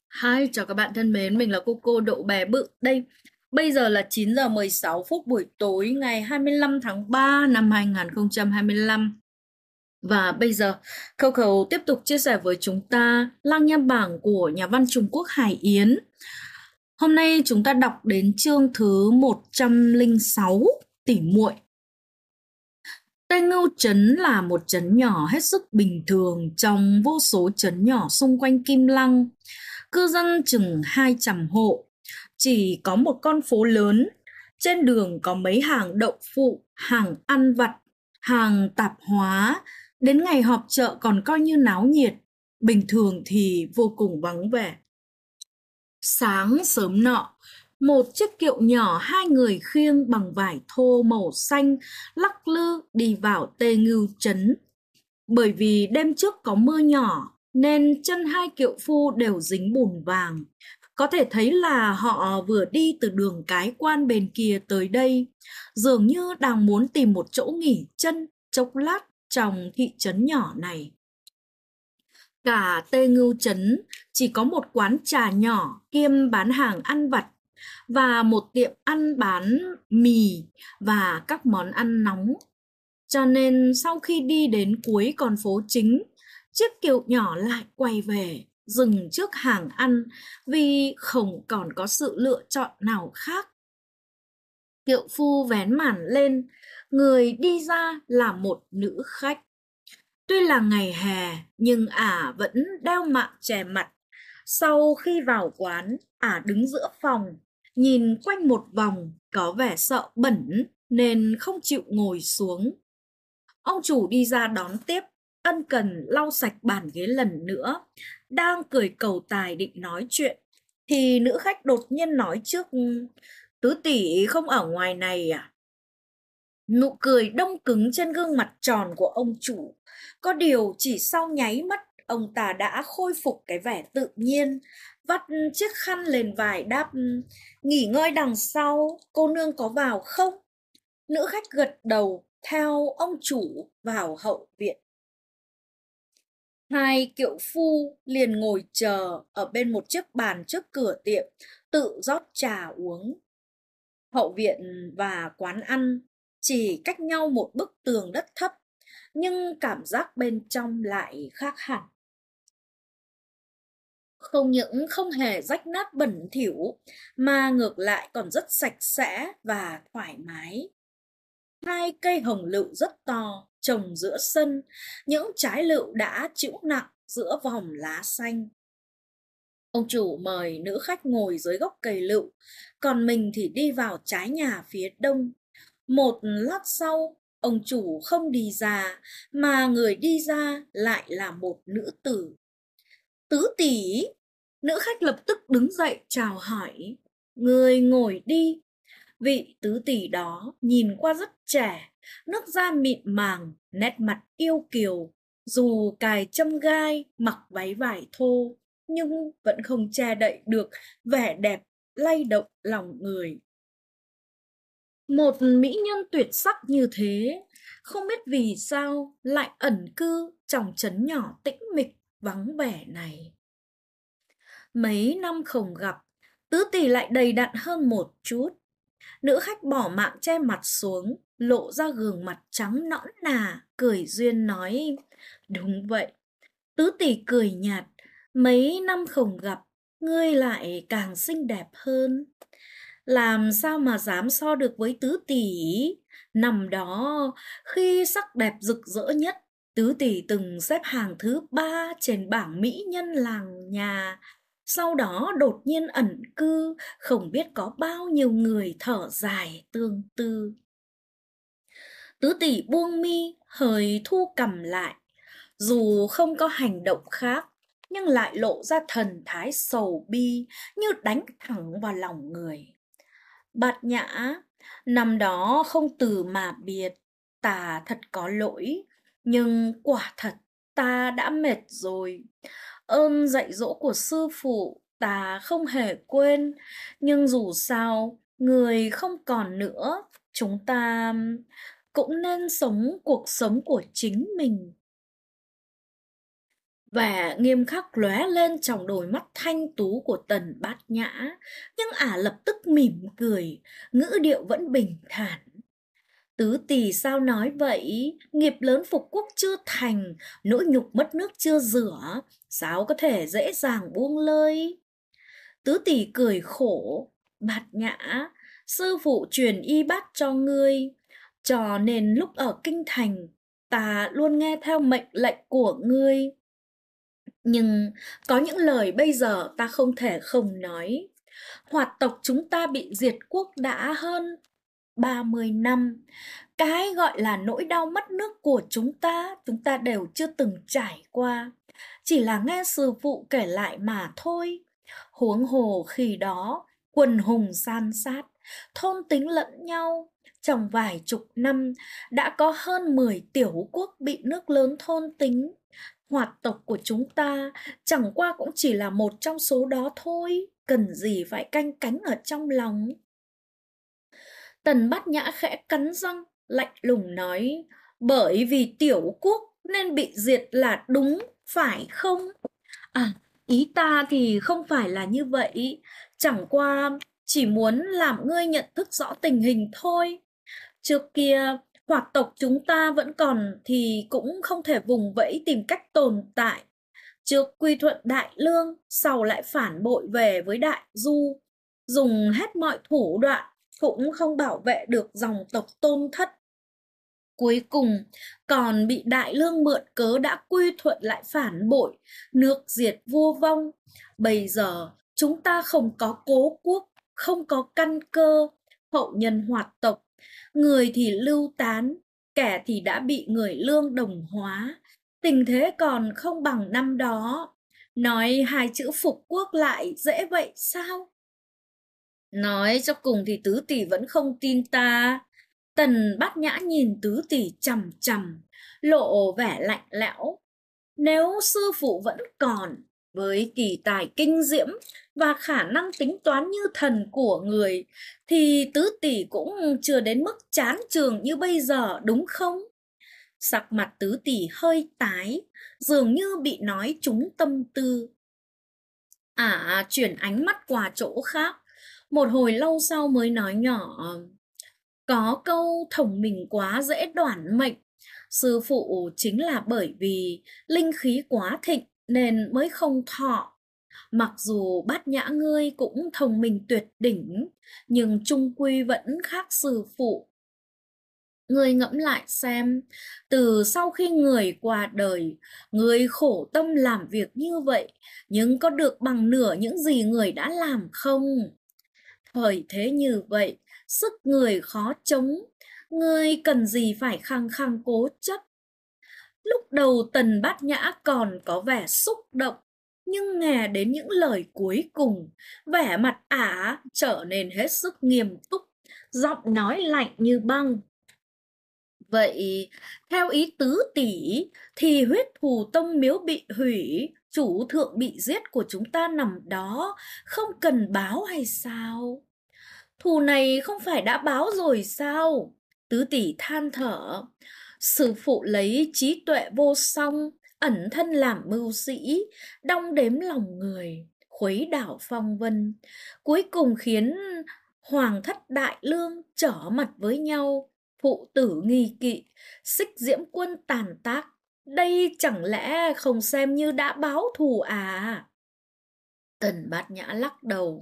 Hi, chào các bạn thân mến, mình là cô Đậu Bé Bự đây. Bây giờ là 9 giờ 16 phút buổi tối ngày 25 tháng 3 năm 2025. Và bây giờ, Coco tiếp tục chia sẻ với chúng ta Lang Nha Bảng của nhà văn Trung Quốc Hải Yến. Hôm nay chúng ta đọc đến chương thứ 106, Tỉ muội. Tây Ngưu Trấn là một trấn nhỏ hết sức bình thường trong vô số trấn nhỏ xung quanh Kim Lăng. Cư dân chừng 200 hộ, chỉ có một con phố lớn. Trên đường có mấy hàng đậu phụ, hàng ăn vặt, hàng tạp hóa. Đến ngày họp chợ còn coi như náo nhiệt, bình thường thì vô cùng vắng vẻ. Sáng sớm nọ, một chiếc kiệu nhỏ hai người khiêng bằng vải thô màu xanh lắc lư đi vào Tê Ngưu Trấn. Bởi vì đêm trước có mưa nhỏ nên chân hai kiệu phu đều dính bùn vàng. Có thể thấy là họ vừa đi từ đường cái quan bên kia tới đây, dường như đang muốn tìm một chỗ nghỉ chân chốc lát trong thị trấn nhỏ này. Cả Tê Ngưu Trấn chỉ có một quán trà nhỏ kiêm bán hàng ăn vặt và một tiệm ăn bán mì và các món ăn nóng. Cho nên sau khi đi đến cuối con phố chính, chiếc kiệu nhỏ lại quay về, dừng trước hàng ăn vì không còn có sự lựa chọn nào khác. Kiệu phu vén màn lên, người đi ra là một nữ khách. Tuy là ngày hè nhưng ả vẫn đeo mạng che mặt. Sau khi vào quán, ả đứng giữa phòng, nhìn quanh một vòng, có vẻ sợ bẩn nên không chịu ngồi xuống. Ông chủ đi ra đón tiếp, ân cần lau sạch bàn ghế lần nữa, đang cười cầu tài định nói chuyện, thì nữ khách đột nhiên nói trước: Tứ tỷ không ở ngoài này à? Nụ cười đông cứng trên gương mặt tròn của ông chủ, có điều chỉ sau nháy mắt, ông ta đã khôi phục cái vẻ tự nhiên, vắt chiếc khăn lên vai đáp: Nghỉ ngơi đằng sau, cô nương có vào không? Nữ khách gật đầu, theo ông chủ vào hậu viện. Hai kiệu phu liền ngồi chờ ở bên một chiếc bàn trước cửa tiệm, tự rót trà uống. Hậu viện và quán ăn chỉ cách nhau một bức tường đất thấp, nhưng cảm giác bên trong lại khác hẳn. Không những không hề rách nát bẩn thỉu, mà ngược lại còn rất sạch sẽ và thoải mái. Hai cây hồng lựu rất to, trồng giữa sân, những trái lựu đã trĩu nặng giữa vòng lá xanh. Ông chủ mời nữ khách ngồi dưới gốc cây lựu, còn mình thì đi vào trái nhà phía đông. Một lát sau, ông chủ không đi ra, mà người đi ra lại là một nữ tử. Tứ tỷ, nữ khách lập tức đứng dậy chào hỏi. Người ngồi đi. Vị tứ tỷ đó nhìn qua rất trẻ, nước da mịn màng, nét mặt yêu kiều. Dù cài châm gai, mặc váy vải thô, nhưng vẫn không che đậy được vẻ đẹp lay động lòng người. Một mỹ nhân tuyệt sắc như thế, không biết vì sao lại ẩn cư trong trấn nhỏ tĩnh mịch, vắng vẻ này. Mấy năm không gặp, tứ tỷ lại đầy đặn hơn một chút. Nữ khách bỏ mạng che mặt xuống, lộ ra gương mặt trắng nõn nà, cười duyên nói: Đúng vậy. Tứ tỷ cười nhạt: Mấy năm không gặp, ngươi lại càng xinh đẹp hơn. Làm sao mà dám so được với tứ tỷ? Năm đó, khi sắc đẹp rực rỡ nhất, tứ tỷ từng xếp hàng thứ 3 trên bảng mỹ nhân làng nhà. Sau đó đột nhiên ẩn cư, không biết có bao nhiêu người thở dài tương tư. Tứ tỷ buông mi, hơi thu cằm lại. Dù không có hành động khác, nhưng lại lộ ra thần thái sầu bi như đánh thẳng vào lòng người. Bạt Nhã, năm đó không từ mà biệt, ta thật có lỗi, nhưng quả thật ta đã mệt rồi. Ơn dạy dỗ của sư phụ ta không hề quên, nhưng dù sao người không còn nữa, chúng ta cũng nên sống cuộc sống của chính mình. Vẻ nghiêm khắc lóe lên trong đôi mắt thanh tú của Tần Bát Nhã, nhưng ả lập tức mỉm cười, ngữ điệu vẫn bình thản. Tứ tỷ sao nói vậy? Nghiệp lớn phục quốc chưa thành, nỗi nhục mất nước chưa rửa, sao có thể dễ dàng buông lơi? Tứ tỷ cười khổ, Bát Nhã, sư phụ truyền y bát cho ngươi, cho nên lúc ở kinh thành, ta luôn nghe theo mệnh lệnh của ngươi. Nhưng có những lời bây giờ ta không thể không nói. Hoạt tộc chúng ta bị diệt quốc đã hơn 30 năm. Cái gọi là nỗi đau mất nước của chúng ta đều chưa từng trải qua. Chỉ là nghe sư phụ kể lại mà thôi. Huống hồ khi đó, quần hùng san sát, thôn tính lẫn nhau. Trong vài chục năm, đã có hơn 10 tiểu quốc bị nước lớn thôn tính. Hoạt tộc của chúng ta chẳng qua cũng chỉ là một trong số đó thôi, cần gì phải canh cánh ở trong lòng. Tần Bát Nhã khẽ cắn răng, lạnh lùng nói, bởi vì tiểu quốc nên bị diệt là đúng, phải không? À, ý ta thì không phải là như vậy, chẳng qua chỉ muốn làm ngươi nhận thức rõ tình hình thôi. Trước kia, hoạt tộc chúng ta vẫn còn thì cũng không thể vùng vẫy tìm cách tồn tại. Trước quy thuận Đại Lương, sau lại phản bội về với Đại Du, dùng hết mọi thủ đoạn cũng không bảo vệ được dòng tộc tôn thất. Cuối cùng còn bị Đại Lương mượn cớ đã quy thuận lại phản bội, nước diệt vua vong. Bây giờ chúng ta không có cố quốc, không có căn cơ, hậu nhân hoạt tộc, người thì lưu tán, kẻ thì đã bị người Lương đồng hóa. Tình thế còn không bằng năm đó. Nói hai chữ phục quốc lại dễ vậy sao? Nói cho cùng thì tứ tỷ vẫn không tin ta. Tần Bát Nhã nhìn tứ tỷ chằm chằm, lộ vẻ lạnh lẽo. Nếu sư phụ vẫn còn, với kỳ tài kinh diễm và khả năng tính toán như thần của người, thì tứ tỷ cũng chưa đến mức chán trường như bây giờ đúng không? Sắc mặt tứ tỷ hơi tái, dường như bị nói trúng tâm tư. Chuyển ánh mắt qua chỗ khác, một hồi lâu sau mới nói nhỏ. Có câu thông minh quá dễ đoản mệnh. Sư phụ chính là bởi vì linh khí quá thịnh nên mới không thọ. Mặc dù Bát Nhã ngươi cũng thông minh tuyệt đỉnh, nhưng chung quy vẫn khác sư phụ. Ngươi ngẫm lại xem, từ sau khi người qua đời, người khổ tâm làm việc như vậy, nhưng có được bằng nửa những gì người đã làm không? Thời thế như vậy, sức người khó chống, ngươi cần gì phải khăng khăng cố chấp. Lúc đầu Tần Bát Nhã còn có vẻ xúc động, nhưng nghe đến những lời cuối cùng, vẻ mặt ả trở nên hết sức nghiêm túc, giọng nói lạnh như băng. Vậy, theo ý tứ tỷ, thì huyết thù tông miếu bị hủy, chủ thượng bị giết của chúng ta nằm đó, không cần báo hay sao? Thù này không phải đã báo rồi sao? Tứ tỷ than thở. Sư phụ lấy trí tuệ vô song, ẩn thân làm mưu sĩ, đong đếm lòng người, khuấy đảo phong vân. Cuối cùng khiến Hoàng thất Đại Lương trở mặt với nhau, phụ tử nghi kỵ, xích diễm quân tàn tác. Đây chẳng lẽ không xem như đã báo thù à? Tần Bát Nhã lắc đầu.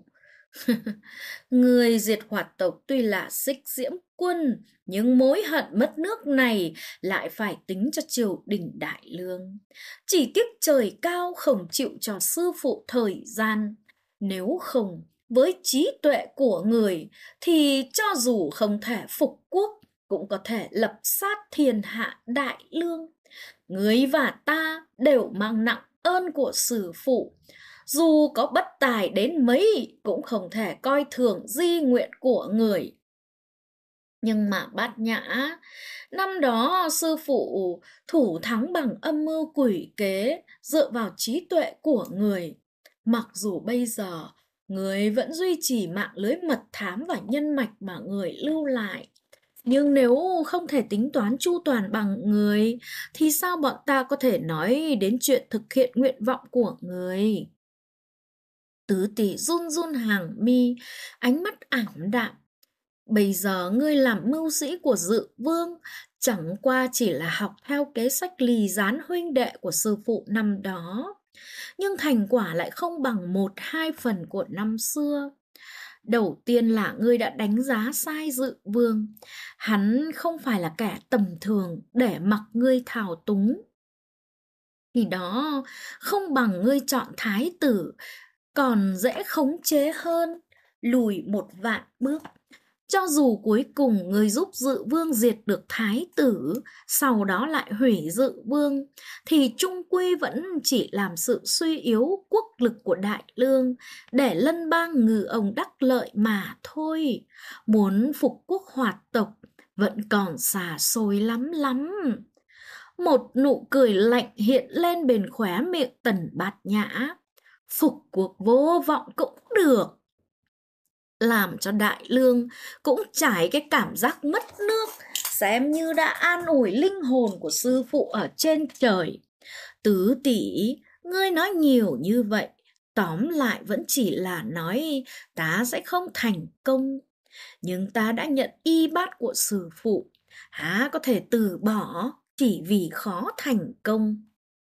Người diệt hoạt tộc tuy là xích diễm quân, nhưng mối hận mất nước này lại phải tính cho triều đình Đại Lương. Chỉ tiếc trời cao không chịu cho sư phụ thời gian. Nếu không, với trí tuệ của người, thì cho dù không thể phục quốc, cũng có thể lập sát thiên hạ Đại Lương. Người và ta đều mang nặng ơn của sư phụ. Dù có bất tài đến mấy cũng không thể coi thường di nguyện của người. Nhưng mà Bát Nhã, năm đó sư phụ thủ thắng bằng âm mưu quỷ kế, dựa vào trí tuệ của người. Mặc dù bây giờ người vẫn duy trì mạng lưới mật thám và nhân mạch mà người lưu lại, Nhưng nếu không thể tính toán chu toàn bằng người, thì sao bọn ta có thể nói đến chuyện thực hiện nguyện vọng của người? Tứ tỷ run run hàng mi, ánh mắt ảm đạm. Bây giờ ngươi làm mưu sĩ của Dự Vương, chẳng qua chỉ là học theo kế sách lì gián huynh đệ của sư phụ năm đó. Nhưng thành quả lại không bằng 1/2 phần của năm xưa. Đầu tiên là ngươi đã đánh giá sai Dự Vương. Hắn không phải là kẻ tầm thường để mặc ngươi thao túng. Thì đó không bằng ngươi chọn thái tử, còn dễ khống chế hơn, lùi 1 vạn bước. Cho dù cuối cùng ngươi giúp Dự Vương diệt được thái tử, sau đó lại hủy Dự Vương, thì chung quy vẫn chỉ làm sự suy yếu quốc lực của Đại Lương, để lân bang ngư ông đắc lợi mà thôi. Muốn phục quốc hoạt tộc vẫn còn xa xôi lắm lắm. Một nụ cười lạnh hiện lên bên khóe miệng Tần Bát Nhã. Phục quốc vô vọng cũng được. Làm cho Đại Lương cũng trải cái cảm giác mất nước, xem như đã an ủi linh hồn của sư phụ ở trên trời. Tứ tỷ, ngươi nói nhiều như vậy, tóm lại vẫn chỉ là nói ta sẽ không thành công. Nhưng ta đã nhận y bát của sư phụ, há có thể từ bỏ chỉ vì khó thành công.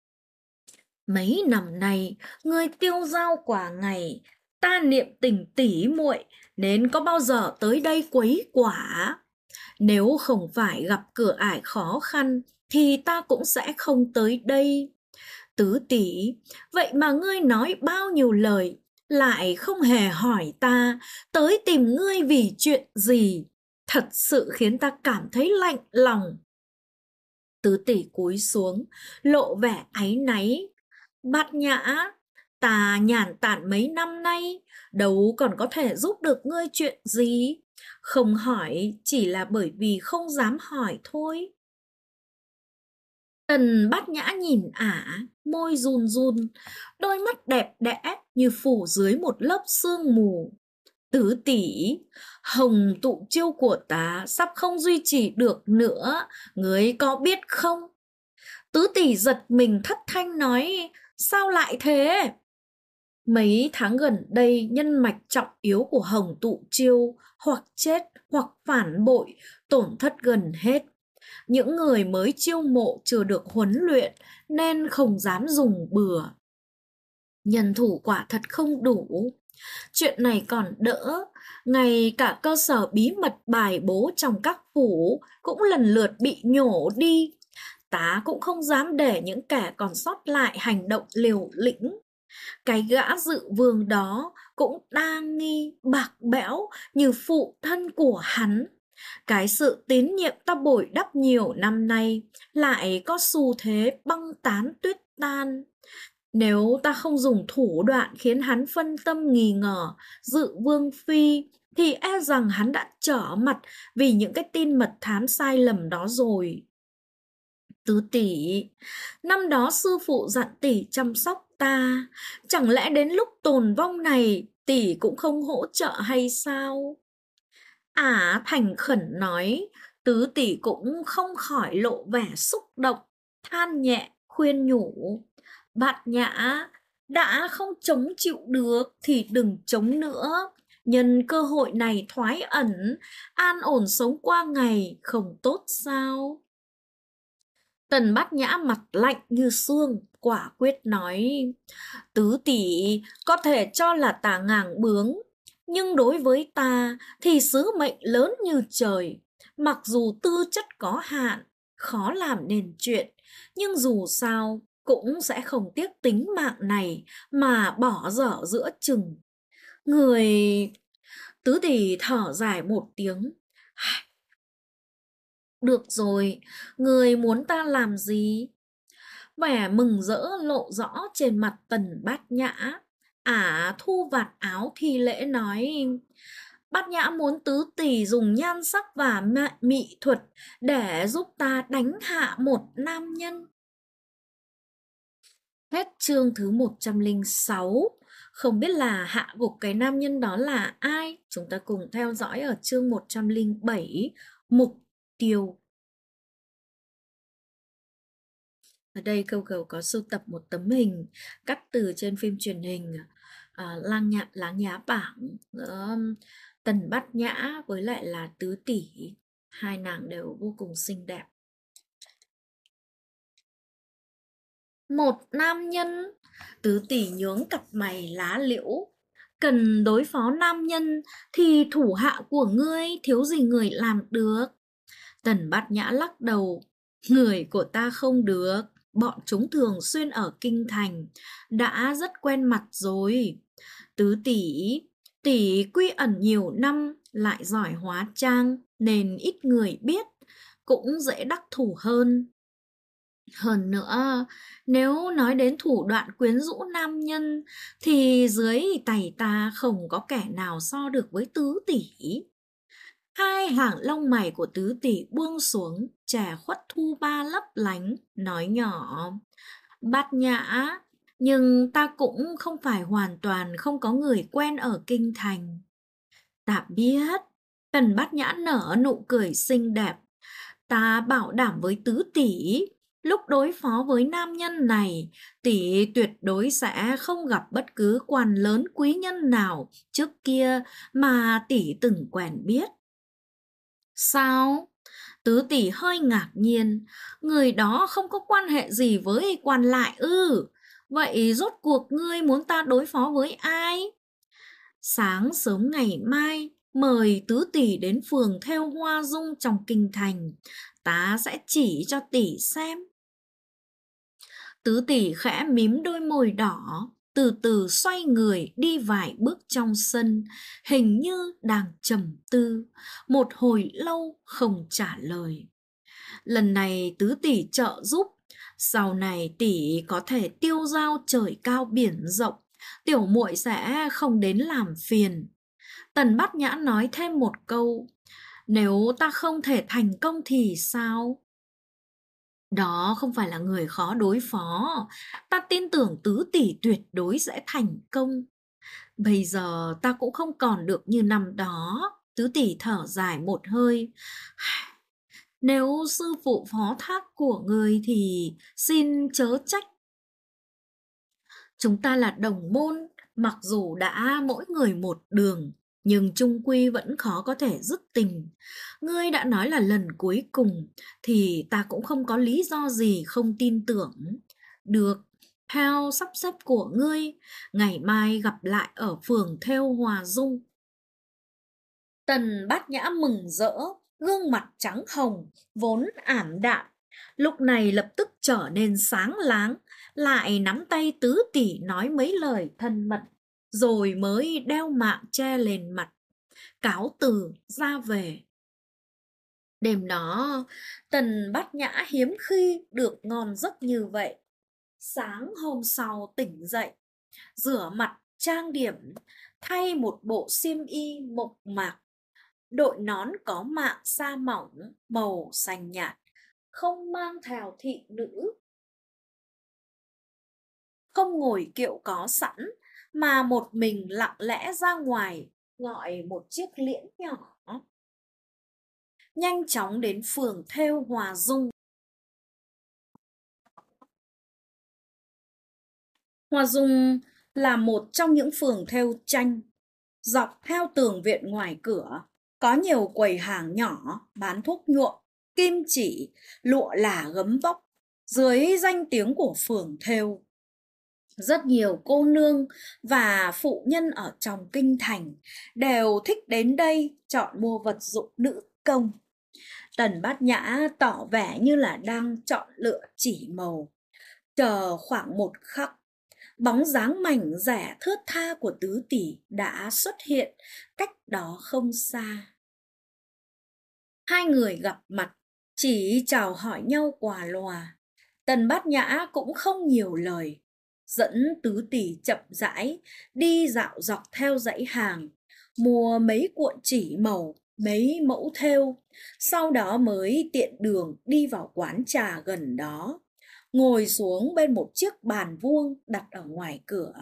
Mấy năm nay, ngươi tiêu dao quả ngày, ta niệm tình tỉ muội nên có bao giờ tới đây quấy quả. Nếu không phải gặp cửa ải khó khăn, thì ta cũng sẽ không tới đây. Tứ tỷ, vậy mà ngươi nói bao nhiêu lời, lại không hề hỏi ta tới tìm ngươi vì chuyện gì. Thật sự khiến ta cảm thấy lạnh lòng. Tứ tỷ cúi xuống, lộ vẻ áy náy. Bát Nhã, ta nhàn tản mấy năm nay, đâu còn có thể giúp được ngươi chuyện gì. Không hỏi chỉ là bởi vì không dám hỏi thôi. Tần Bát Nhã nhìn ả, môi run run, đôi mắt đẹp đẽ như phủ dưới một lớp sương mù. Tứ tỷ, hồng tụ chiêu của ta sắp không duy trì được nữa, ngươi có biết không? Tứ tỷ giật mình thất thanh nói, sao lại thế? Mấy tháng gần đây, nhân mạch trọng yếu của Hồng Tụ Chiêu hoặc chết hoặc phản bội, tổn thất gần hết. Những người mới chiêu mộ chưa được huấn luyện nên không dám dùng bừa. Nhân thủ quả thật không đủ. Chuyện này còn đỡ, ngay cả cơ sở bí mật bài bố trong các phủ cũng lần lượt bị nhổ đi. Ta cũng không dám để những kẻ còn sót lại hành động liều lĩnh. Cái gã Dự Vương đó cũng đa nghi bạc bẽo như phụ thân của hắn. Cái sự tín nhiệm ta bồi đắp nhiều năm nay lại có xu thế băng tán tuyết tan. Nếu ta không dùng thủ đoạn khiến hắn phân tâm nghi ngờ Dự Vương phi, thì e rằng hắn đã trở mặt vì những cái tin mật thám sai lầm đó rồi. Tứ tỷ, năm đó sư phụ dặn tỷ chăm sóc ta, chẳng lẽ đến lúc tồn vong này tỷ cũng không hỗ trợ hay sao? Ả thành khẩn nói, tứ tỷ cũng không khỏi lộ vẻ xúc động, than nhẹ khuyên nhủ. Bát Nhã, đã không chống chịu được thì đừng chống nữa. Nhân cơ hội này thoái ẩn, an ổn sống qua ngày không tốt sao? Tần Bát Nhã mặt lạnh như xương, quả quyết nói, tứ tỷ có thể cho là ta ngàng bướng, nhưng đối với ta thì sứ mệnh lớn như trời. Mặc dù tư chất có hạn, khó làm nên chuyện, nhưng dù sao cũng sẽ không tiếc tính mạng này mà bỏ dở giữa chừng. Người... Tứ tỷ thở dài một tiếng. Được rồi, người muốn ta làm gì? Vẻ mừng rỡ lộ rõ trên mặt Tần Bát Nhã. Ả thu vạt áo thi lễ nói, Bát Nhã muốn tứ tỷ dùng nhan sắc và mỹ thuật để giúp ta đánh hạ một nam nhân. Hết chương thứ 106. Không biết là hạ gục cái nam nhân đó là ai? Chúng ta cùng theo dõi ở chương 107, mục tiêu. Ở đây câu cầu có sưu tập một tấm hình cắt từ trên phim truyền hình Láng Nhá Bảng giữa Tần Bát Nhã với lại là Tứ Tỷ. Hai nàng đều vô cùng xinh đẹp. Một nam nhân. Tứ Tỷ nhướng cặp mày lá liễu. Cần đối phó nam nhân thì thủ hạ của ngươi thiếu gì người làm được. Tần Bát Nhã lắc đầu. Người của ta không được. Bọn chúng thường xuyên ở kinh thành, đã rất quen mặt rồi. Tứ tỷ quy ẩn nhiều năm, lại giỏi hóa trang nên ít người biết, cũng dễ đắc thủ hơn. Hơn nữa, nếu nói đến thủ đoạn quyến rũ nam nhân thì dưới tay ta không có kẻ nào so được với Tứ Tỷ. Hai hàng lông mày của Tứ Tỷ buông xuống, trẻ khuất thu ba lấp lánh, nói nhỏ. Bát Nhã, nhưng ta cũng không phải hoàn toàn không có người quen ở kinh thành. Ta biết. Tần Bát Nhã nở nụ cười xinh đẹp. Ta bảo đảm với Tứ Tỷ, lúc đối phó với nam nhân này, tỷ tuyệt đối sẽ không gặp bất cứ quan lớn quý nhân nào trước kia mà tỷ từng quen biết. Sao? Tứ Tỷ hơi ngạc nhiên. Người đó không có quan hệ gì với quan lại ư? Vậy rốt cuộc ngươi muốn ta đối phó với ai? Sáng sớm ngày mai, mời Tứ Tỷ đến phường thêu hoa dung trong kinh thành. Ta sẽ chỉ cho tỷ xem. Tứ Tỷ khẽ mím đôi môi đỏ, từ từ xoay người đi vài bước trong sân, hình như đang trầm tư, một hồi lâu không trả lời. Lần này Tứ Tỷ trợ giúp, sau này tỷ có thể tiêu dao trời cao biển rộng, tiểu muội sẽ không đến làm phiền. Tần Bát Nhã nói thêm một câu, nếu ta không thể thành công thì sao? Đó không phải là người khó đối phó, ta tin tưởng Tứ Tỷ tuyệt đối sẽ thành công. Bây giờ ta cũng không còn được như năm đó. Tứ Tỷ thở dài một hơi. Nếu sư phụ phó thác của người thì xin chớ trách. Chúng ta là đồng môn, mặc dù đã mỗi người một đường, nhưng chung quy vẫn khó có thể dứt tình. Ngươi đã nói là lần cuối cùng, thì ta cũng không có lý do gì không tin tưởng. Được, theo sắp xếp của ngươi, ngày mai gặp lại ở phường thêu Hòa Dung. Tần Bát Nhã mừng rỡ, gương mặt trắng hồng, vốn ảm đạm, lúc này lập tức trở nên sáng láng, lại nắm tay Tứ Tỷ nói mấy lời thân mật, rồi mới đeo mạng che lên mặt, cáo từ ra về. Đêm đó, Tần Bát Nhã hiếm khi được ngon giấc như vậy. Sáng hôm sau tỉnh dậy, rửa mặt trang điểm, thay một bộ xiêm y mộc mạc, đội nón có mạng sa mỏng màu xanh nhạt, không mang thào thị nữ, không ngồi kiệu có sẵn, mà một mình lặng lẽ ra ngoài, gọi một chiếc liễn nhỏ, nhanh chóng đến phường thêu Hòa Dung. Hòa Dung là một trong những phường thêu tranh. Dọc theo tường viện ngoài cửa, có nhiều quầy hàng nhỏ bán thuốc nhuộm, kim chỉ, lụa là gấm vóc, dưới danh tiếng của phường thêu. Rất nhiều cô nương và phụ nhân ở trong kinh thành đều thích đến đây chọn mua vật dụng nữ công. Tần Bát Nhã tỏ vẻ như là đang chọn lựa chỉ màu. Chờ khoảng một khắc, bóng dáng mảnh dẻ thướt tha của Tứ Tỷ đã xuất hiện cách đó không xa. Hai người gặp mặt, chỉ chào hỏi nhau quà loà. Tần Bát Nhã cũng không nhiều lời, dẫn Tứ Tỷ chậm rãi đi dạo dọc theo dãy hàng, mua mấy cuộn chỉ màu, mấy mẫu thêu, sau đó mới tiện đường đi vào quán trà gần đó, ngồi xuống bên một chiếc bàn vuông đặt ở ngoài cửa.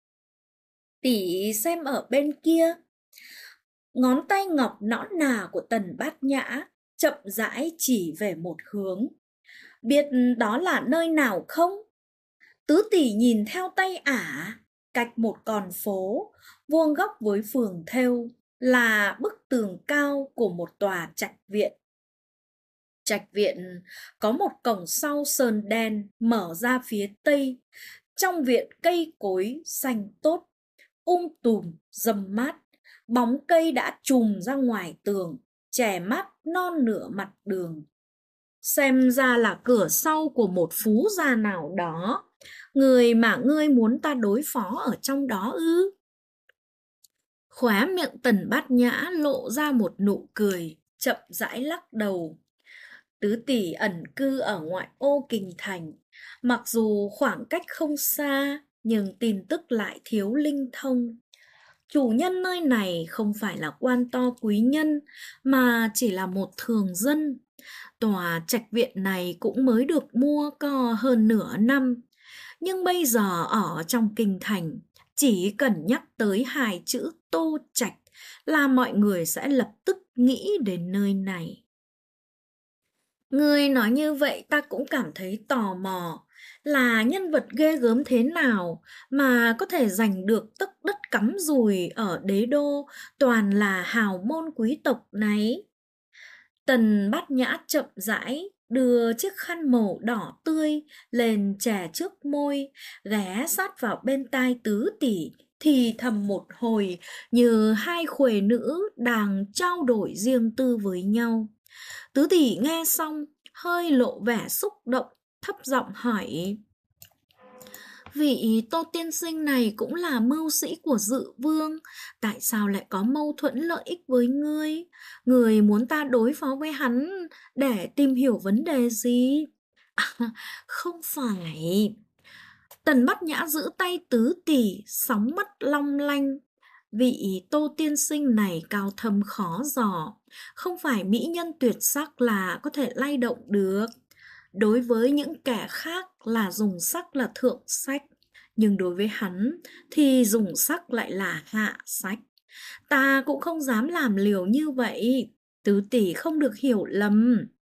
Tỷ xem ở bên kia. Ngón tay ngọc nõn nà của Tần Bát Nhã chậm rãi chỉ về một hướng. Biết đó là nơi nào không? Tứ tỷ nhìn theo tay ả, cách một con phố, vuông góc với phường thêu, là bức tường cao của một tòa trạch viện. Trạch viện có một cổng sau sơn đen mở ra phía tây. Trong viện cây cối xanh tốt, tùm râm mát, bóng cây đã trùm ra ngoài tường, chè mát non nửa mặt đường. Xem ra là cửa sau của một phú gia nào đó, người mà ngươi muốn ta đối phó ở trong đó ư? Khóe miệng Tần Bát Nhã lộ ra một nụ cười, chậm rãi lắc đầu. Tứ tỷ ẩn cư ở ngoại ô Kinh Thành, mặc dù khoảng cách không xa, nhưng tin tức lại thiếu linh thông. Chủ nhân nơi này không phải là quan to quý nhân, mà chỉ là một thường dân. Tòa trạch viện này cũng mới được mua có hơn nửa năm. Nhưng bây giờ ở trong kinh thành, chỉ cần nhắc tới hai chữ Tô Trạch là mọi người sẽ lập tức nghĩ đến nơi này. Ngươi nói như vậy ta cũng cảm thấy tò mò, là nhân vật ghê gớm thế nào mà có thể giành được tấc đất cắm dùi ở đế đô toàn là hào môn quý tộc này. Tần Bát Nhã chậm rãi đưa chiếc khăn màu đỏ tươi lên chè trước môi, ghé sát vào bên tai tứ tỷ, thì thầm một hồi như hai khuê nữ đang trao đổi riêng tư với nhau. Tứ tỷ nghe xong, hơi lộ vẻ xúc động, thấp giọng hỏi: Vị Tô tiên sinh này cũng là mưu sĩ của Dự Vương, tại sao lại có mâu thuẫn lợi ích với ngươi? Ngươi muốn ta đối phó với hắn để tìm hiểu vấn đề gì? Không phải. Tần Bát Nhã giữ tay tứ tỷ, sóng mắt long lanh. Vị Tô tiên sinh này cao thâm khó dò, không phải mỹ nhân tuyệt sắc là có thể lay động được. Đối với những kẻ khác là dùng sắc là thượng sách, nhưng đối với hắn thì dùng sắc lại là hạ sách. Ta cũng không dám làm liều như vậy, tứ tỷ không được hiểu lầm.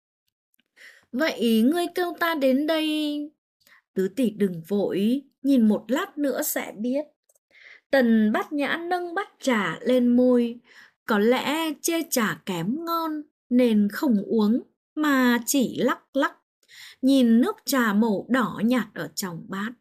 Vậy ngươi kêu ta đến đây? Tứ tỷ đừng vội, nhìn một lát nữa sẽ biết. Tần Bát Nhã nâng bát trà lên môi, có lẽ chê trà kém ngon nên không uống mà chỉ lắc lắc, nhìn nước trà màu đỏ nhạt ở trong bát.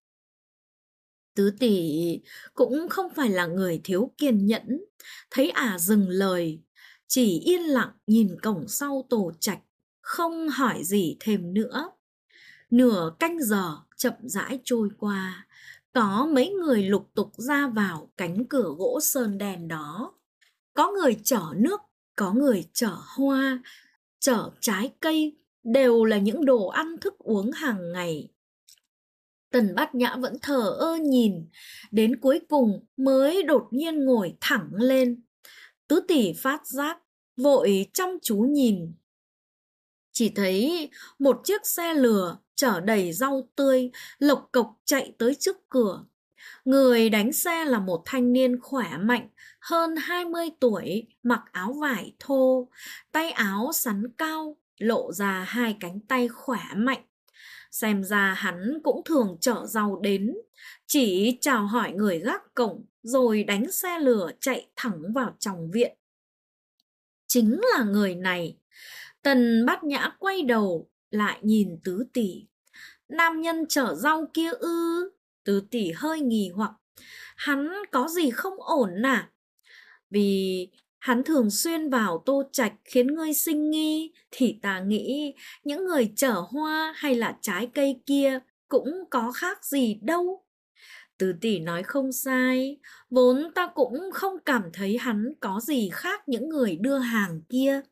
Tứ tỷ cũng không phải là người thiếu kiên nhẫn, thấy ả dừng lời, chỉ yên lặng nhìn cổng sau tổ trạch, không hỏi gì thêm nữa. Nửa canh giờ chậm rãi trôi qua, có mấy người lục tục ra vào cánh cửa gỗ sơn đen đó. Có người chở nước, có người chở hoa, chở trái cây, đều là những đồ ăn thức uống hàng ngày. Tần Bát Nhã vẫn thờ ơ nhìn, đến cuối cùng mới đột nhiên ngồi thẳng lên. Tứ tỷ phát giác, vội chăm chú nhìn. Chỉ thấy một chiếc xe lừa chở đầy rau tươi lộc cộc chạy tới trước cửa. Người đánh xe là một thanh niên khỏe mạnh, hơn 20 tuổi, mặc áo vải thô, tay áo xắn cao, lộ ra hai cánh tay khỏe mạnh. Xem ra hắn cũng thường chở rau đến, chỉ chào hỏi người gác cổng rồi đánh xe lửa chạy thẳng vào trong viện. Chính là người này. Tần Bát Nhã quay đầu lại nhìn tứ tỷ. Nam nhân chở rau kia ư? Tứ tỷ hơi nghi hoặc. Hắn có gì không ổn à? Vì hắn thường xuyên vào Tô Trạch khiến ngươi sinh nghi, thì ta nghĩ những người chở hoa hay là trái cây kia cũng có khác gì đâu. Tứ tỷ nói không sai, vốn ta cũng không cảm thấy hắn có gì khác những người đưa hàng kia.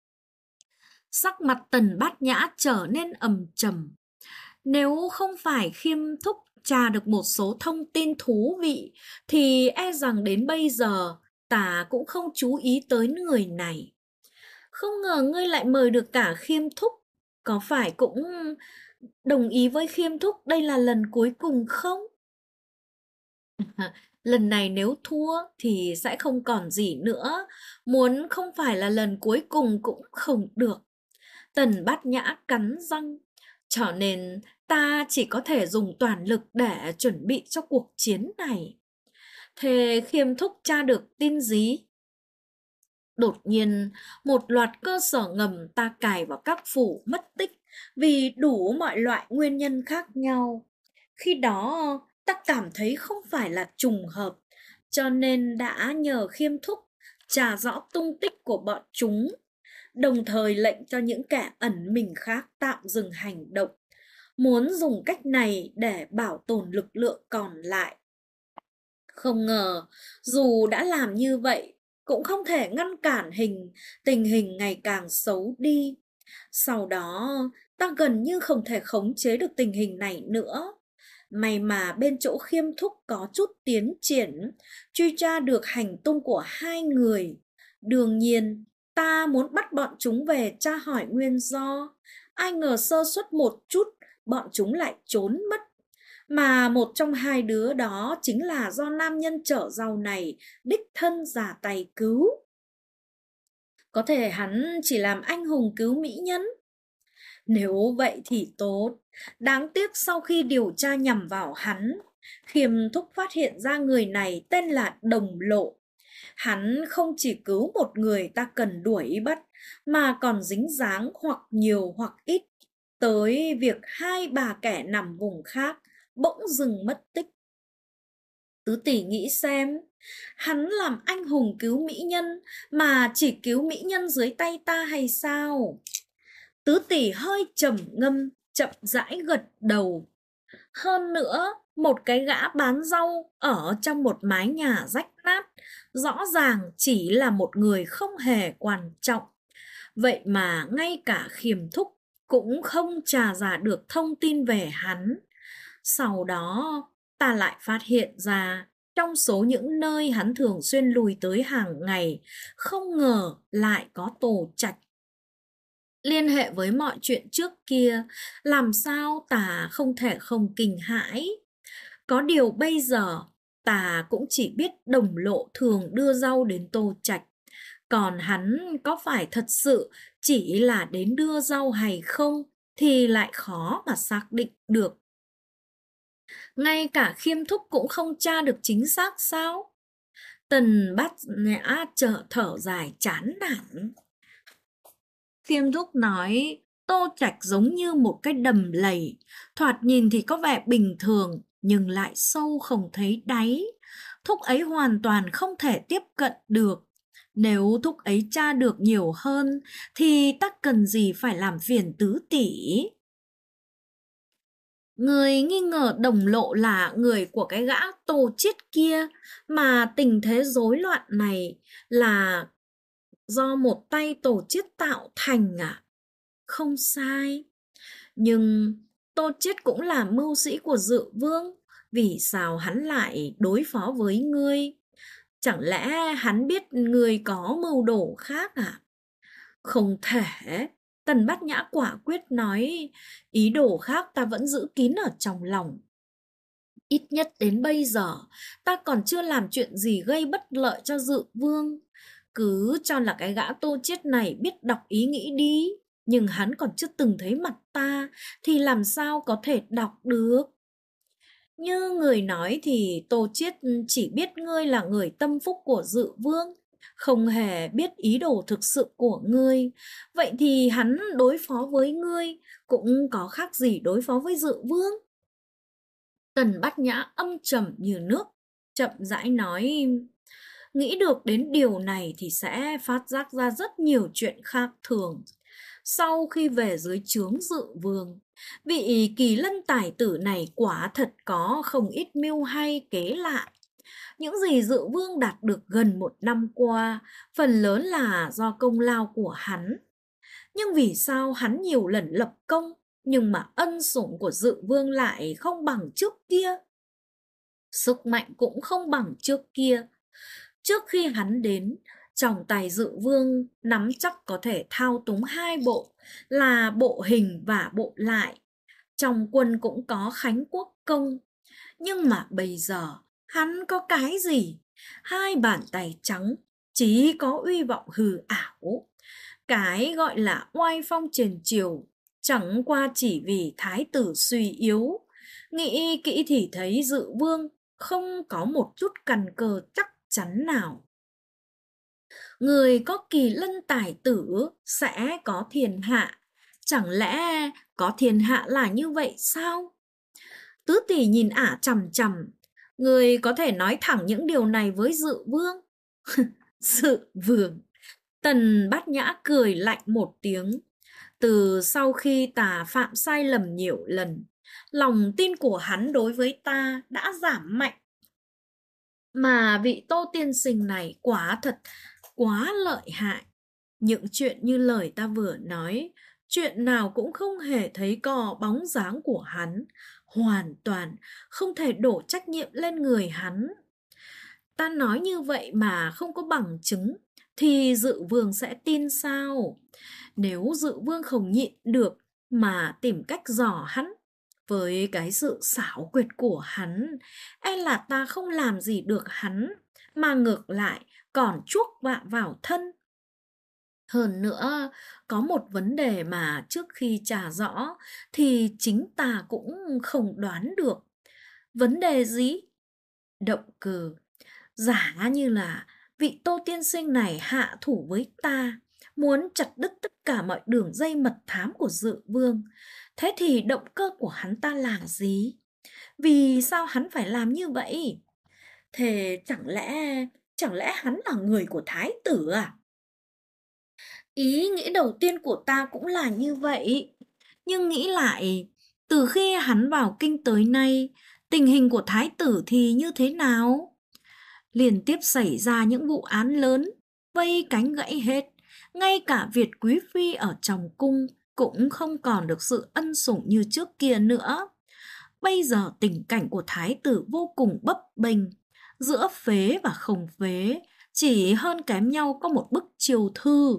Sắc mặt Tần Bát Nhã trở nên ầm trầm. Nếu không phải Khiêm Thúc tra được một số thông tin thú vị, thì e rằng đến bây giờ ta cũng không chú ý tới người này. Không ngờ ngươi lại mời được cả Khiêm Thúc. Có phải cũng đồng ý với Khiêm Thúc đây là lần cuối cùng không? Lần này nếu thua thì sẽ không còn gì nữa. Muốn không phải là lần cuối cùng cũng không được. Tần Bát Nhã cắn răng, cho nên ta chỉ có thể dùng toàn lực để chuẩn bị cho cuộc chiến này. Thế Khiêm Thúc tra được tin gì? Đột nhiên, một loạt cơ sở ngầm ta cài vào các phủ mất tích vì đủ mọi loại nguyên nhân khác nhau. Khi đó, ta cảm thấy không phải là trùng hợp, cho nên đã nhờ Khiêm Thúc trả rõ tung tích của bọn chúng, đồng thời lệnh cho những kẻ ẩn mình khác tạm dừng hành động, muốn dùng cách này để bảo tồn lực lượng còn lại. Không ngờ, dù đã làm như vậy, cũng không thể ngăn cản tình hình ngày càng xấu đi. Sau đó, ta gần như không thể khống chế được tình hình này nữa. May mà bên chỗ Khiêm Thúc có chút tiến triển, truy tra được hành tung của hai người. Đương nhiên, ta muốn bắt bọn chúng về tra hỏi nguyên do. Ai ngờ sơ suất một chút, bọn chúng lại trốn mất. Mà một trong hai đứa đó chính là do nam nhân chở rau này đích thân ra tay cứu. Có thể hắn chỉ làm anh hùng cứu mỹ nhân. Nếu vậy thì tốt. Đáng tiếc sau khi điều tra nhằm vào hắn, Khiêm Thúc phát hiện ra người này tên là Đồng Lộ. Hắn không chỉ cứu một người ta cần đuổi bắt, mà còn dính dáng hoặc nhiều hoặc ít tới việc hai bà kẻ nằm vùng khác bỗng dừng mất tích. Tứ tỷ nghĩ xem, hắn làm anh hùng cứu mỹ nhân mà chỉ cứu mỹ nhân dưới tay ta hay sao? Tứ tỷ hơi trầm ngâm, chậm rãi gật đầu. Hơn nữa, một cái gã bán rau ở trong một mái nhà rách nát, rõ ràng chỉ là một người không hề quan trọng. Vậy mà ngay cả Khiêm Thúc cũng không tra ra được thông tin về hắn. Sau đó, ta lại phát hiện ra, trong số những nơi hắn thường xuyên lui tới hàng ngày, không ngờ lại có Tô Trạch. Liên hệ với mọi chuyện trước kia, làm sao ta không thể không kinh hãi. Có điều bây giờ, ta cũng chỉ biết Đồng Lộ thường đưa rau đến Tô Trạch. Còn hắn có phải thật sự chỉ là đến đưa rau hay không thì lại khó mà xác định được. Ngay cả Khiêm Thúc cũng không tra được chính xác sao? Tần Bát Nhã thở dài chán nản. Khiêm Thúc nói, Tô Trạch giống như một cái đầm lầy, thoạt nhìn thì có vẻ bình thường, nhưng lại sâu không thấy đáy. Thúc ấy hoàn toàn không thể tiếp cận được. Nếu Thúc ấy tra được nhiều hơn, thì ta cần gì phải làm phiền tứ tỷ? Người nghi ngờ Đồng Lộ là người của cái gã Tô Chiết kia, mà tình thế rối loạn này là do một tay Tô Chiết tạo thành à? Không sai. Nhưng Tô Chiết cũng là mưu sĩ của Dự Vương, vì sao hắn lại đối phó với ngươi? Chẳng lẽ hắn biết ngươi có mưu đồ khác à? Không thể. Tần Bát Nhã quả quyết nói, ý đồ khác ta vẫn giữ kín ở trong lòng. Ít nhất đến bây giờ, ta còn chưa làm chuyện gì gây bất lợi cho Dự Vương. Cứ cho là cái gã Tô Chiết này biết đọc ý nghĩ đi, nhưng hắn còn chưa từng thấy mặt ta, thì làm sao có thể đọc được? Như người nói thì Tô Chiết chỉ biết ngươi là người tâm phúc của Dự Vương, không hề biết ý đồ thực sự của ngươi. Vậy thì hắn đối phó với ngươi cũng có khác gì đối phó với Dự Vương? Tần Bát Nhã âm trầm như nước, chậm rãi nói, nghĩ được đến điều này thì sẽ phát giác ra rất nhiều chuyện khác thường. Sau khi về dưới trướng Dự Vương, vị Kỳ Lân tài tử này quả thật có không ít mưu hay kế lạ. Những gì Dự Vương đạt được gần một năm qua, phần lớn là do công lao của hắn. Nhưng vì sao hắn nhiều lần lập công, nhưng mà ân sủng của Dự Vương lại không bằng trước kia? Sức mạnh cũng không bằng trước kia. Trước khi hắn đến, trong tay Dự Vương nắm chắc có thể thao túng hai bộ, là bộ hình và bộ lại. Trong quân cũng có Khánh Quốc công. Nhưng mà bây giờ, hắn có cái gì? Hai bàn tay trắng, chỉ có uy vọng hư ảo. Cái gọi là oai phong trên triều chẳng qua chỉ vì thái tử suy yếu. Nghĩ kỹ thì thấy Dự Vương không có một chút căn cơ chắc chắn nào. Người có kỳ lân tài tử sẽ có thiên hạ. Chẳng lẽ có thiên hạ là như vậy sao? Tứ tỷ nhìn ả chằm chằm. Người có thể nói thẳng những điều này với Dự Vương. Dự Vương. Tần Bát Nhã cười lạnh một tiếng. Từ sau khi ta phạm sai lầm nhiều lần, lòng tin của hắn đối với ta đã giảm mạnh. Mà vị Tô tiên sinh này quả thật quá lợi hại. Những chuyện như lời ta vừa nói, chuyện nào cũng không hề thấy có bóng dáng của hắn, hoàn toàn không thể đổ trách nhiệm lên người hắn. Ta nói như vậy mà không có bằng chứng, thì Dự Vương sẽ tin sao? Nếu Dự Vương không nhịn được mà tìm cách dò hắn, với cái sự xảo quyệt của hắn, e là ta không làm gì được hắn, mà ngược lại còn chuốc vạ vào thân. Hơn nữa, có một vấn đề mà trước khi trả rõ thì chính ta cũng không đoán được. Vấn đề gì? Động cơ. Giả như là vị Tô tiên sinh này hạ thủ với ta, muốn chặt đứt tất cả mọi đường dây mật thám của Dự Vương. Thế thì động cơ của hắn ta là gì? Vì sao hắn phải làm như vậy? Thế chẳng lẽ hắn là người của thái tử à? Ý nghĩ đầu tiên của ta cũng là như vậy. Nhưng nghĩ lại, từ khi hắn vào kinh tới nay, tình hình của thái tử thì như thế nào? Liên tiếp xảy ra những vụ án lớn, vây cánh gãy hết. Ngay cả Việt quý phi ở trong cung cũng không còn được sự ân sủng như trước kia nữa. Bây giờ tình cảnh của thái tử vô cùng bấp bênh, giữa phế và không phế, chỉ hơn kém nhau có một bức chiêu thư.